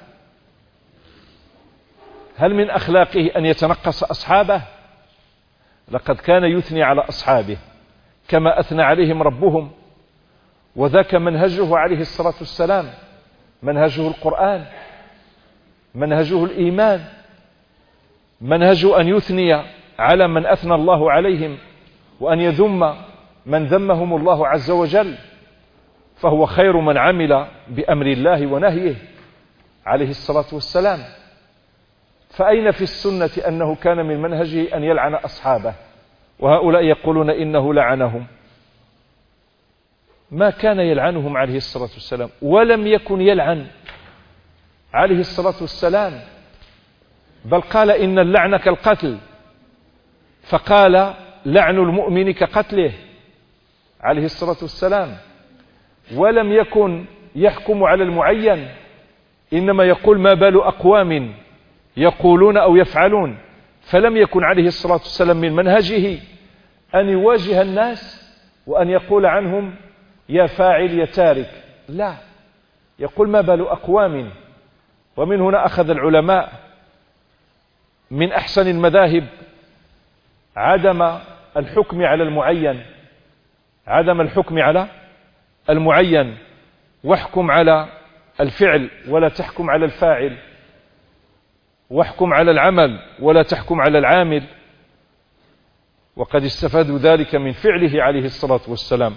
هل من أخلاقه أن يتنقص أصحابه؟ لقد كان يثني على أصحابه كما أثنى عليهم ربهم، وذاك منهجه عليه الصلاة والسلام، منهجه القرآن، منهجه الإيمان، منهجه أن يثني على من أثنى الله عليهم، وأن يذم من ذمهم الله عز وجل. فهو خير من عمل بأمر الله ونهيه عليه الصلاة والسلام. فأين في السنة أنه كان من منهجه أن يلعن أصحابه، وهؤلاء يقولون إنه لعنهم؟ ما كان يلعنهم عليه الصلاة والسلام، ولم يكن يلعن عليه الصلاة والسلام، بل قال إن اللعن كالقتل، فقال لعن المؤمن كقتله عليه الصلاة والسلام. ولم يكن يحكم على المعين، إنما يقول ما بال أقوام يقولون أو يفعلون. فلم يكن عليه الصلاة والسلام من منهجه أن يواجه الناس وأن يقول عنهم يا فاعل يا تارك، لا، يقول ما بال أقوام. ومن هنا أخذ العلماء من أحسن المذاهب عدم الحكم على المعين، عدم الحكم على المعين، واحكم على الفعل ولا تحكم على الفاعل، واحكم على العمل ولا تحكم على العامل. وقد استفادوا ذلك من فعله عليه الصلاة والسلام،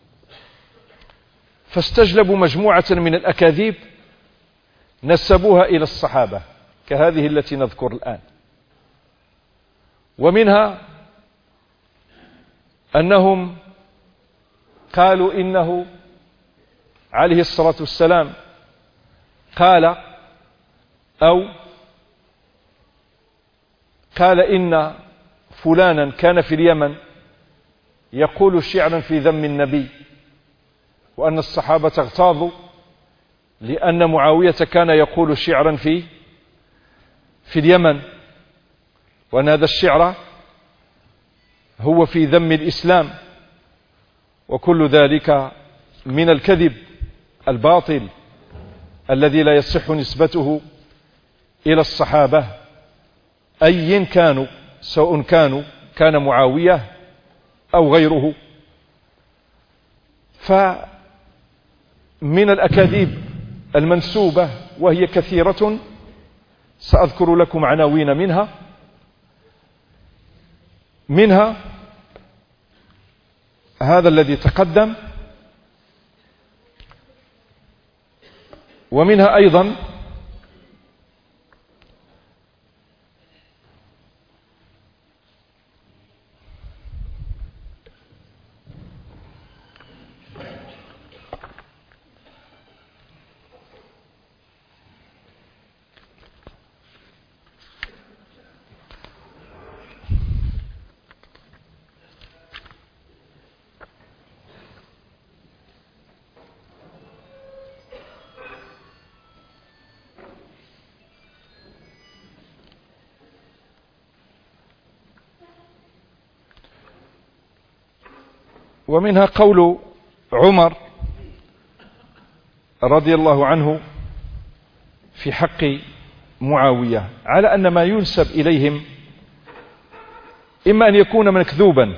فاستجلبوا مجموعة من الأكاذيب نسبوها إلى الصحابة كهذه التي نذكر الآن. ومنها أنهم قالوا إنه عليه الصلاة والسلام قال إن فلانا كان في اليمن يقول شعرا في ذم النبي، وأن الصحابة اغتاظوا لأن معاوية كان يقول شعرا في اليمن، وأن هذا الشعر هو في ذم الإسلام. وكل ذلك من الكذب الباطل الذي لا يصح نسبته إلى الصحابة أي كانوا، سواء كان معاوية أو غيره. فمن الأكاذيب المنسوبة وهي كثيرة سأذكر لكم عناوين منها هذا الذي تقدم، ومنها أيضا قول عمر رضي الله عنه في حق معاوية على أن ما ينسب إليهم إما أن يكون مكذوبا،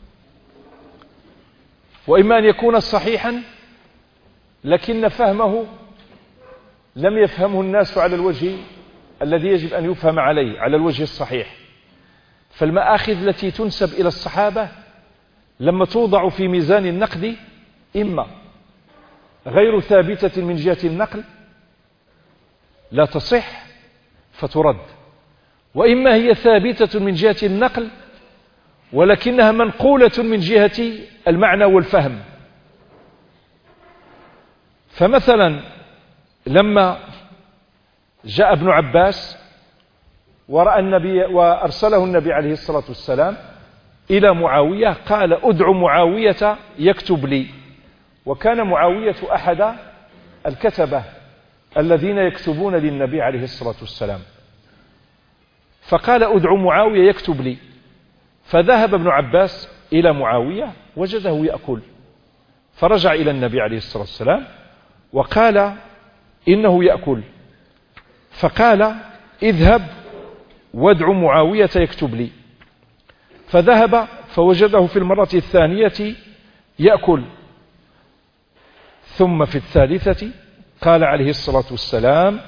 وإما أن يكون صحيحا لكن فهمه لم يفهمه الناس على الوجه الذي يجب أن يفهم عليه، على الوجه الصحيح. فالمآخذ التي تنسب إلى الصحابة لما توضع في ميزان النقد إما غير ثابتة من جهة النقل لا تصح فترد، وإما هي ثابتة من جهة النقل ولكنها منقولة من جهة المعنى والفهم. فمثلا لما جاء ابن عباس ورأى النبي وأرسله النبي عليه الصلاة والسلام إلى معاوية قال أدع معاوية يكتب لي، وكان معاوية أحد الكتبة الذين يكتبون للنبي عليه الصلاة والسلام، فقال أدع معاوية يكتب لي. فذهب ابن عباس إلى معاوية وجده يأكل، فرجع إلى النبي عليه الصلاة والسلام وقال إنه يأكل، فقال اذهب وادع معاوية يكتب لي. فذهب فوجده في المرة الثانية يأكل، ثم في الثالثة قال عليه الصلاة والسلام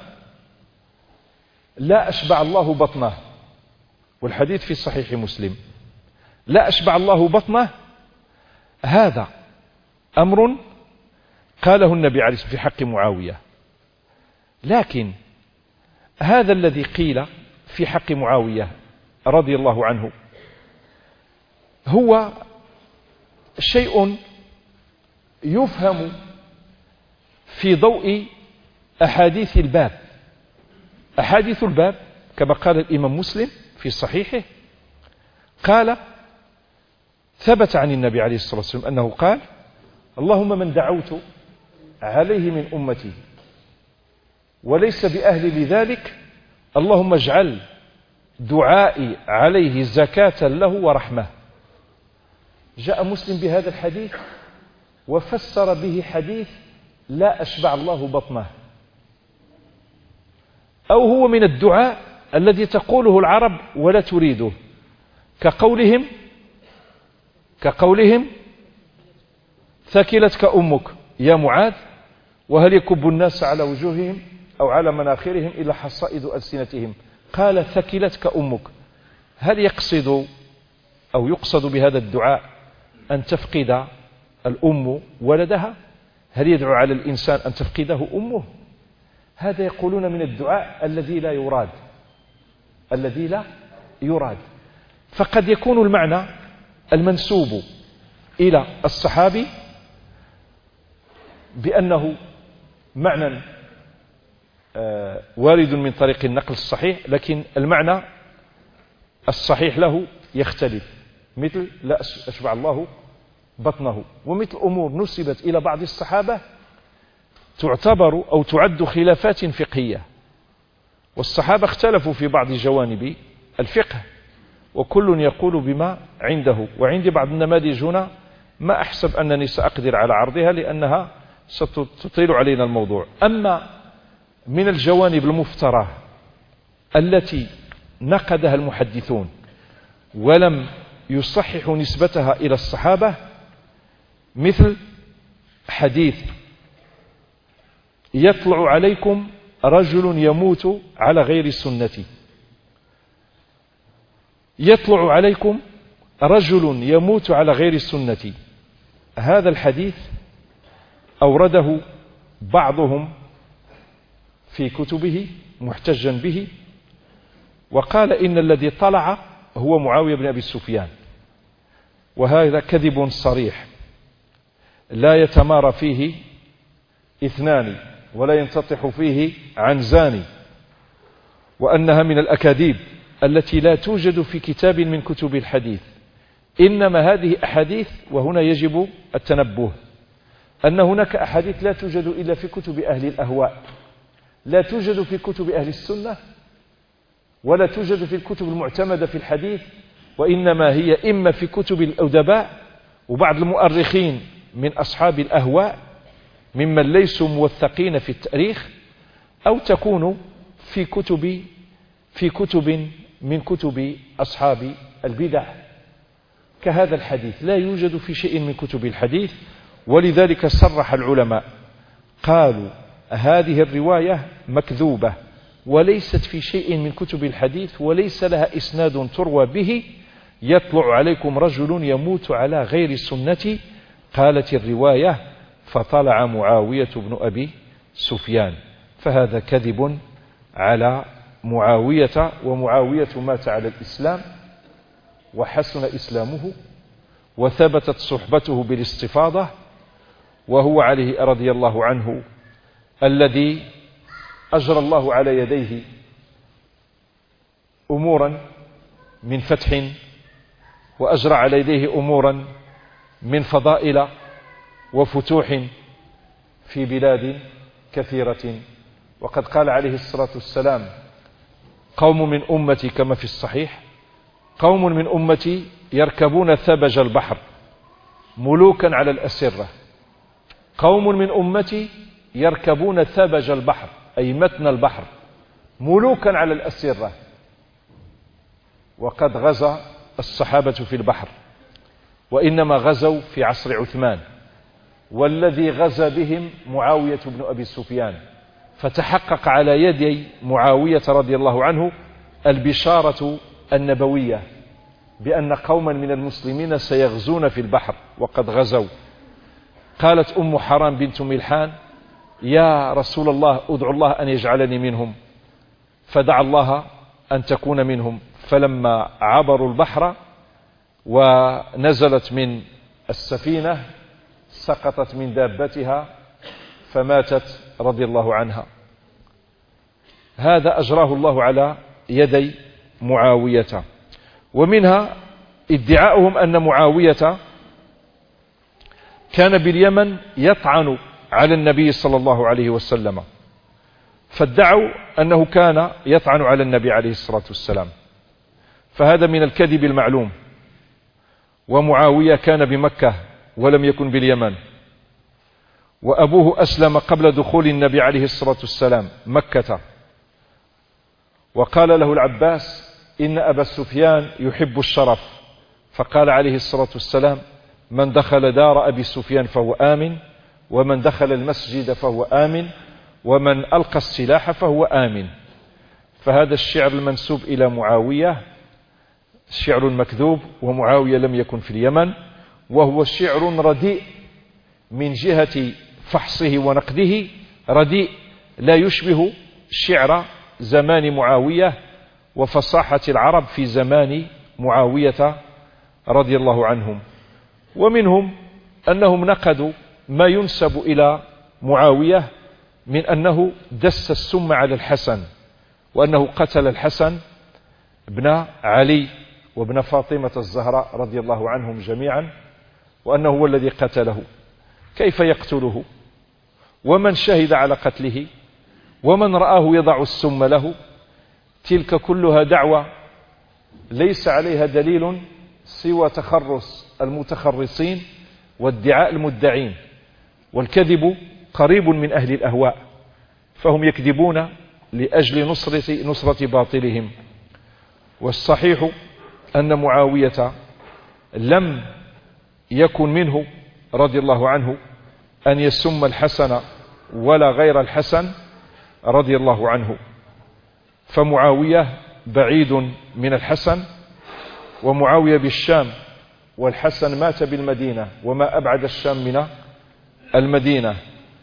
لا أشبع الله بطنه، والحديث في صحيح مسلم، لا أشبع الله بطنه. هذا أمر قاله النبي عليه الصلاة والسلام في حق معاوية، لكن هذا الذي قيل في حق معاوية رضي الله عنه هو شيء يفهم في ضوء أحاديث الباب. أحاديث الباب كما قال الإمام مسلم في صحيحه قال ثبت عن النبي عليه الصلاة والسلام أنه قال اللهم من دعوت عليه من أمتي وليس بأهل لذلك اللهم اجعل دعائي عليه زكاة له ورحمة. جاء مسلم بهذا الحديث وفسر به حديث لا أشبع الله بطنه، أو هو من الدعاء الذي تقوله العرب ولا تريده، كقولهم ثكلتك أمك يا معاذ وهل يكب الناس على وجوههم أو على مناخرهم إلا حصائد ألسنتهم. قال ثكلتك أمك، هل يقصد أو يقصد بهذا الدعاء أن تفقد الأم ولدها؟ هل يدعو على الإنسان أن تفقده أمه؟ هذا يقولون من الدعاء الذي لا يراد. فقد يكون المعنى المنسوب إلى الصحابي بأنه معنى وارد من طريق النقل الصحيح، لكن المعنى الصحيح له يختلف، مثل لا أشبع الله بطنه، ومثل أمور نسبت إلى بعض الصحابة تعتبر أو تعد خلافات فقهية، والصحابة اختلفوا في بعض جوانب الفقه وكل يقول بما عنده. وعندي بعض النماذج هنا ما أحسب أنني سأقدر على عرضها لأنها ستطيل علينا الموضوع. أما من الجوانب المفترة التي نقدها المحدثون ولم يصححوا نسبتها إلى الصحابة مثل حديث يطلع عليكم رجل يموت على غير سنتي، يطلع عليكم رجل يموت على غير سنتي. هذا الحديث أورده بعضهم في كتبه محتجا به، وقال إن الذي طلع هو معاوية بن أبي سفيان، وهذا كذب صريح لا يتمارى فيه اثنان ولا ينتطح فيه عنزان، وأنها من الأكاذيب التي لا توجد في كتاب من كتب الحديث. إنما هذه أحاديث، وهنا يجب التنبه أن هناك أحاديث لا توجد إلا في كتب أهل الأهواء، لا توجد في كتب أهل السنة ولا توجد في الكتب المعتمدة في الحديث، وإنما هي إما في كتب الأدباء وبعض المؤرخين من أصحاب الأهواء ممن ليسوا موثقين في التاريخ، أو تكون في كتب من كتب أصحاب البدع كهذا الحديث. لا يوجد في شيء من كتب الحديث، ولذلك صرح العلماء قالوا هذه الرواية مكذوبة وليست في شيء من كتب الحديث وليس لها إسناد تروى به. يطلع عليكم رجل يموت على غير سنتي، قالت الرواية فطلع معاوية بن أبي سفيان، فهذا كذب على معاوية، ومعاوية مات على الإسلام وحسن إسلامه وثبتت صحبته بالاستفاضة، وهو عليه رضي الله عنه الذي أجرى الله على يديه أمورا من فتح، وأجرى على يديه أمورا من فضائل وفتوح في بلاد كثيرة. وقد قال عليه الصلاة والسلام قوم من أمتي كما في الصحيح قوم من أمتي يركبون ثبج البحر ملوكا على الأسرة، قوم من أمتي يركبون ثبج البحر أي متن البحر ملوكا على الأسرة. وقد غزا الصحابة في البحر، وإنما غزوا في عصر عثمان، والذي غزا بهم معاوية بن أبي سفيان، فتحقق على يدي معاوية رضي الله عنه البشارة النبوية بأن قوما من المسلمين سيغزون في البحر، وقد غزوا. قالت أم حرام بنت ملحان يا رسول الله أدعو الله أن يجعلني منهم، فدعا الله أن تكون منهم. فلما عبروا البحر ونزلت من السفينة سقطت من دابتها فماتت رضي الله عنها. هذا أجراه الله على يدي معاوية. ومنها ادعاؤهم أن معاوية كان باليمن يطعن على النبي صلى الله عليه وسلم، فادعوا أنه كان يطعن على النبي عليه الصلاة والسلام، فهذا من الكذب المعلوم. ومعاوية كان بمكة ولم يكن باليمن، وأبوه أسلم قبل دخول النبي عليه الصلاة والسلام مكة، وقال له العباس إن أبا سفيان يحب الشرف، فقال عليه الصلاة والسلام من دخل دار أبي سفيان فهو آمن، ومن دخل المسجد فهو آمن، ومن ألقى السلاح فهو آمن. فهذا الشعر المنسوب إلى معاوية شعر مكذوب، ومعاوية لم يكن في اليمن، وهو شعر رديء من جهة فحصه ونقده، رديء لا يشبه شعر زمان معاوية وفصاحة العرب في زمان معاوية رضي الله عنهم. ومنهم أنهم نقدوا ما ينسب إلى معاوية من أنه دس السم على الحسن، وأنه قتل الحسن ابن علي وابن فاطمة الزهراء رضي الله عنهم جميعا، وأنه هو الذي قتله. كيف يقتله؟ ومن شهد على قتله؟ ومن رآه يضع السم له؟ تلك كلها دعوة ليس عليها دليل سوى تخرص المتخرصين وادعاء المدعين، والكذب قريب من أهل الأهواء، فهم يكذبون لأجل نصرة باطلهم. والصحيح أن معاوية لم يكن منه رضي الله عنه أن يسم الحسن ولا غير الحسن رضي الله عنه، فمعاوية بعيد من الحسن، ومعاوية بالشام، والحسن مات بالمدينة، وما أبعد الشام من المدينة.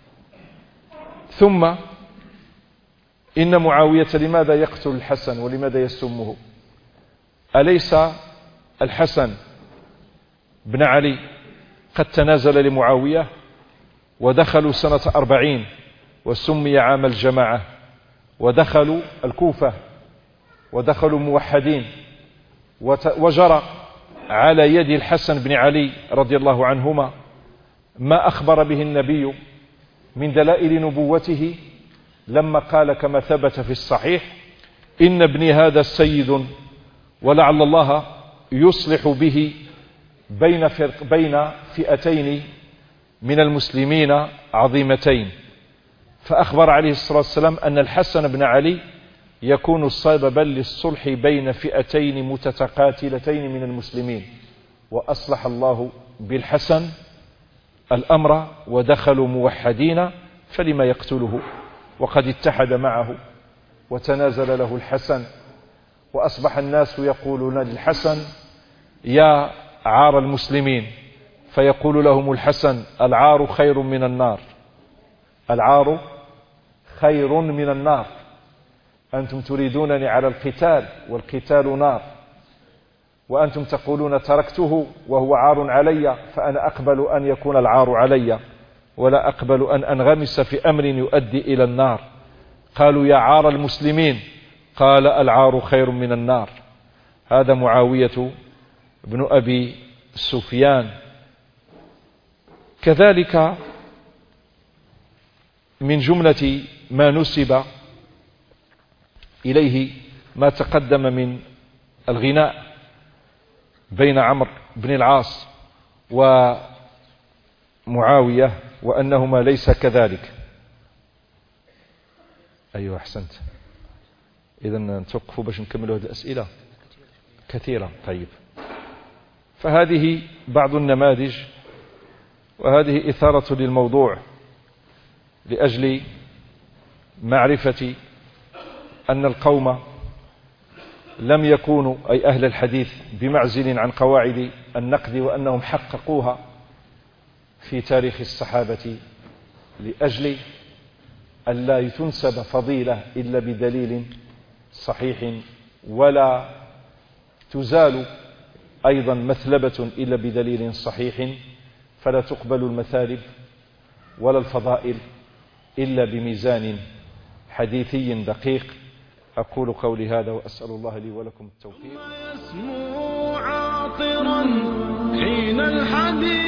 ثم إن معاوية لماذا يقتل الحسن ولماذا يسمه؟ أليس الحسن بن علي قد تنازل لمعاوية ودخلوا سنة 40 وسمي عام الجماعة، ودخلوا الكوفة ودخلوا موحدين، وجرى على يد الحسن بن علي رضي الله عنهما ما أخبر به النبي من دلائل نبوته لما قال كما ثبت في الصحيح إن ابني هذا سيد ولعل الله يصلح به بين فئتين من المسلمين عظيمتين. فأخبر عليه الصلاة والسلام أن الحسن بن علي يكون سببا للصلح بين فئتين متقاتلتين من المسلمين، وأصلح الله بالحسن الأمر ودخلوا موحدين، فلما يقتله وقد اتحد معه وتنازل له الحسن. وأصبح الناس يقولون للحسن يا عار المسلمين، فيقول لهم الحسن العار خير من النار، العار خير من النار، أنتم تريدونني على القتال والقتال نار، وأنتم تقولون تركته وهو عار علي، فأنا أقبل أن يكون العار علي ولا أقبل أن أنغمس في أمر يؤدي إلى النار. قالوا يا عار المسلمين، قال العار خير من النار. هذا معاوية بن أبي سفيان. كذلك من جملة ما نسب إليه ما تقدم من الغناء بين عمرو بن العاص ومعاوية، وأنهما ليس كذلك. أيوة أحسنت. إذن نتوقفوا باش نكملوا هذه الأسئلة كثيرة. طيب، فهذه بعض النماذج، وهذه إثارة للموضوع لأجل معرفة أن القوم لم يكونوا أي أهل الحديث بمعزل عن قواعد النقد، وأنهم حققوها في تاريخ الصحابة لأجل أن لا تنسب فضيلة إلا بدليل صحيح، ولا تزال أيضا مثلبة إلا بدليل صحيح، فلا تقبل المثالب ولا الفضائل إلا بميزان حديثي دقيق. أقول قولي هذا وأسأل الله لي ولكم التوفيق. يسمو عاطرا حين الحديث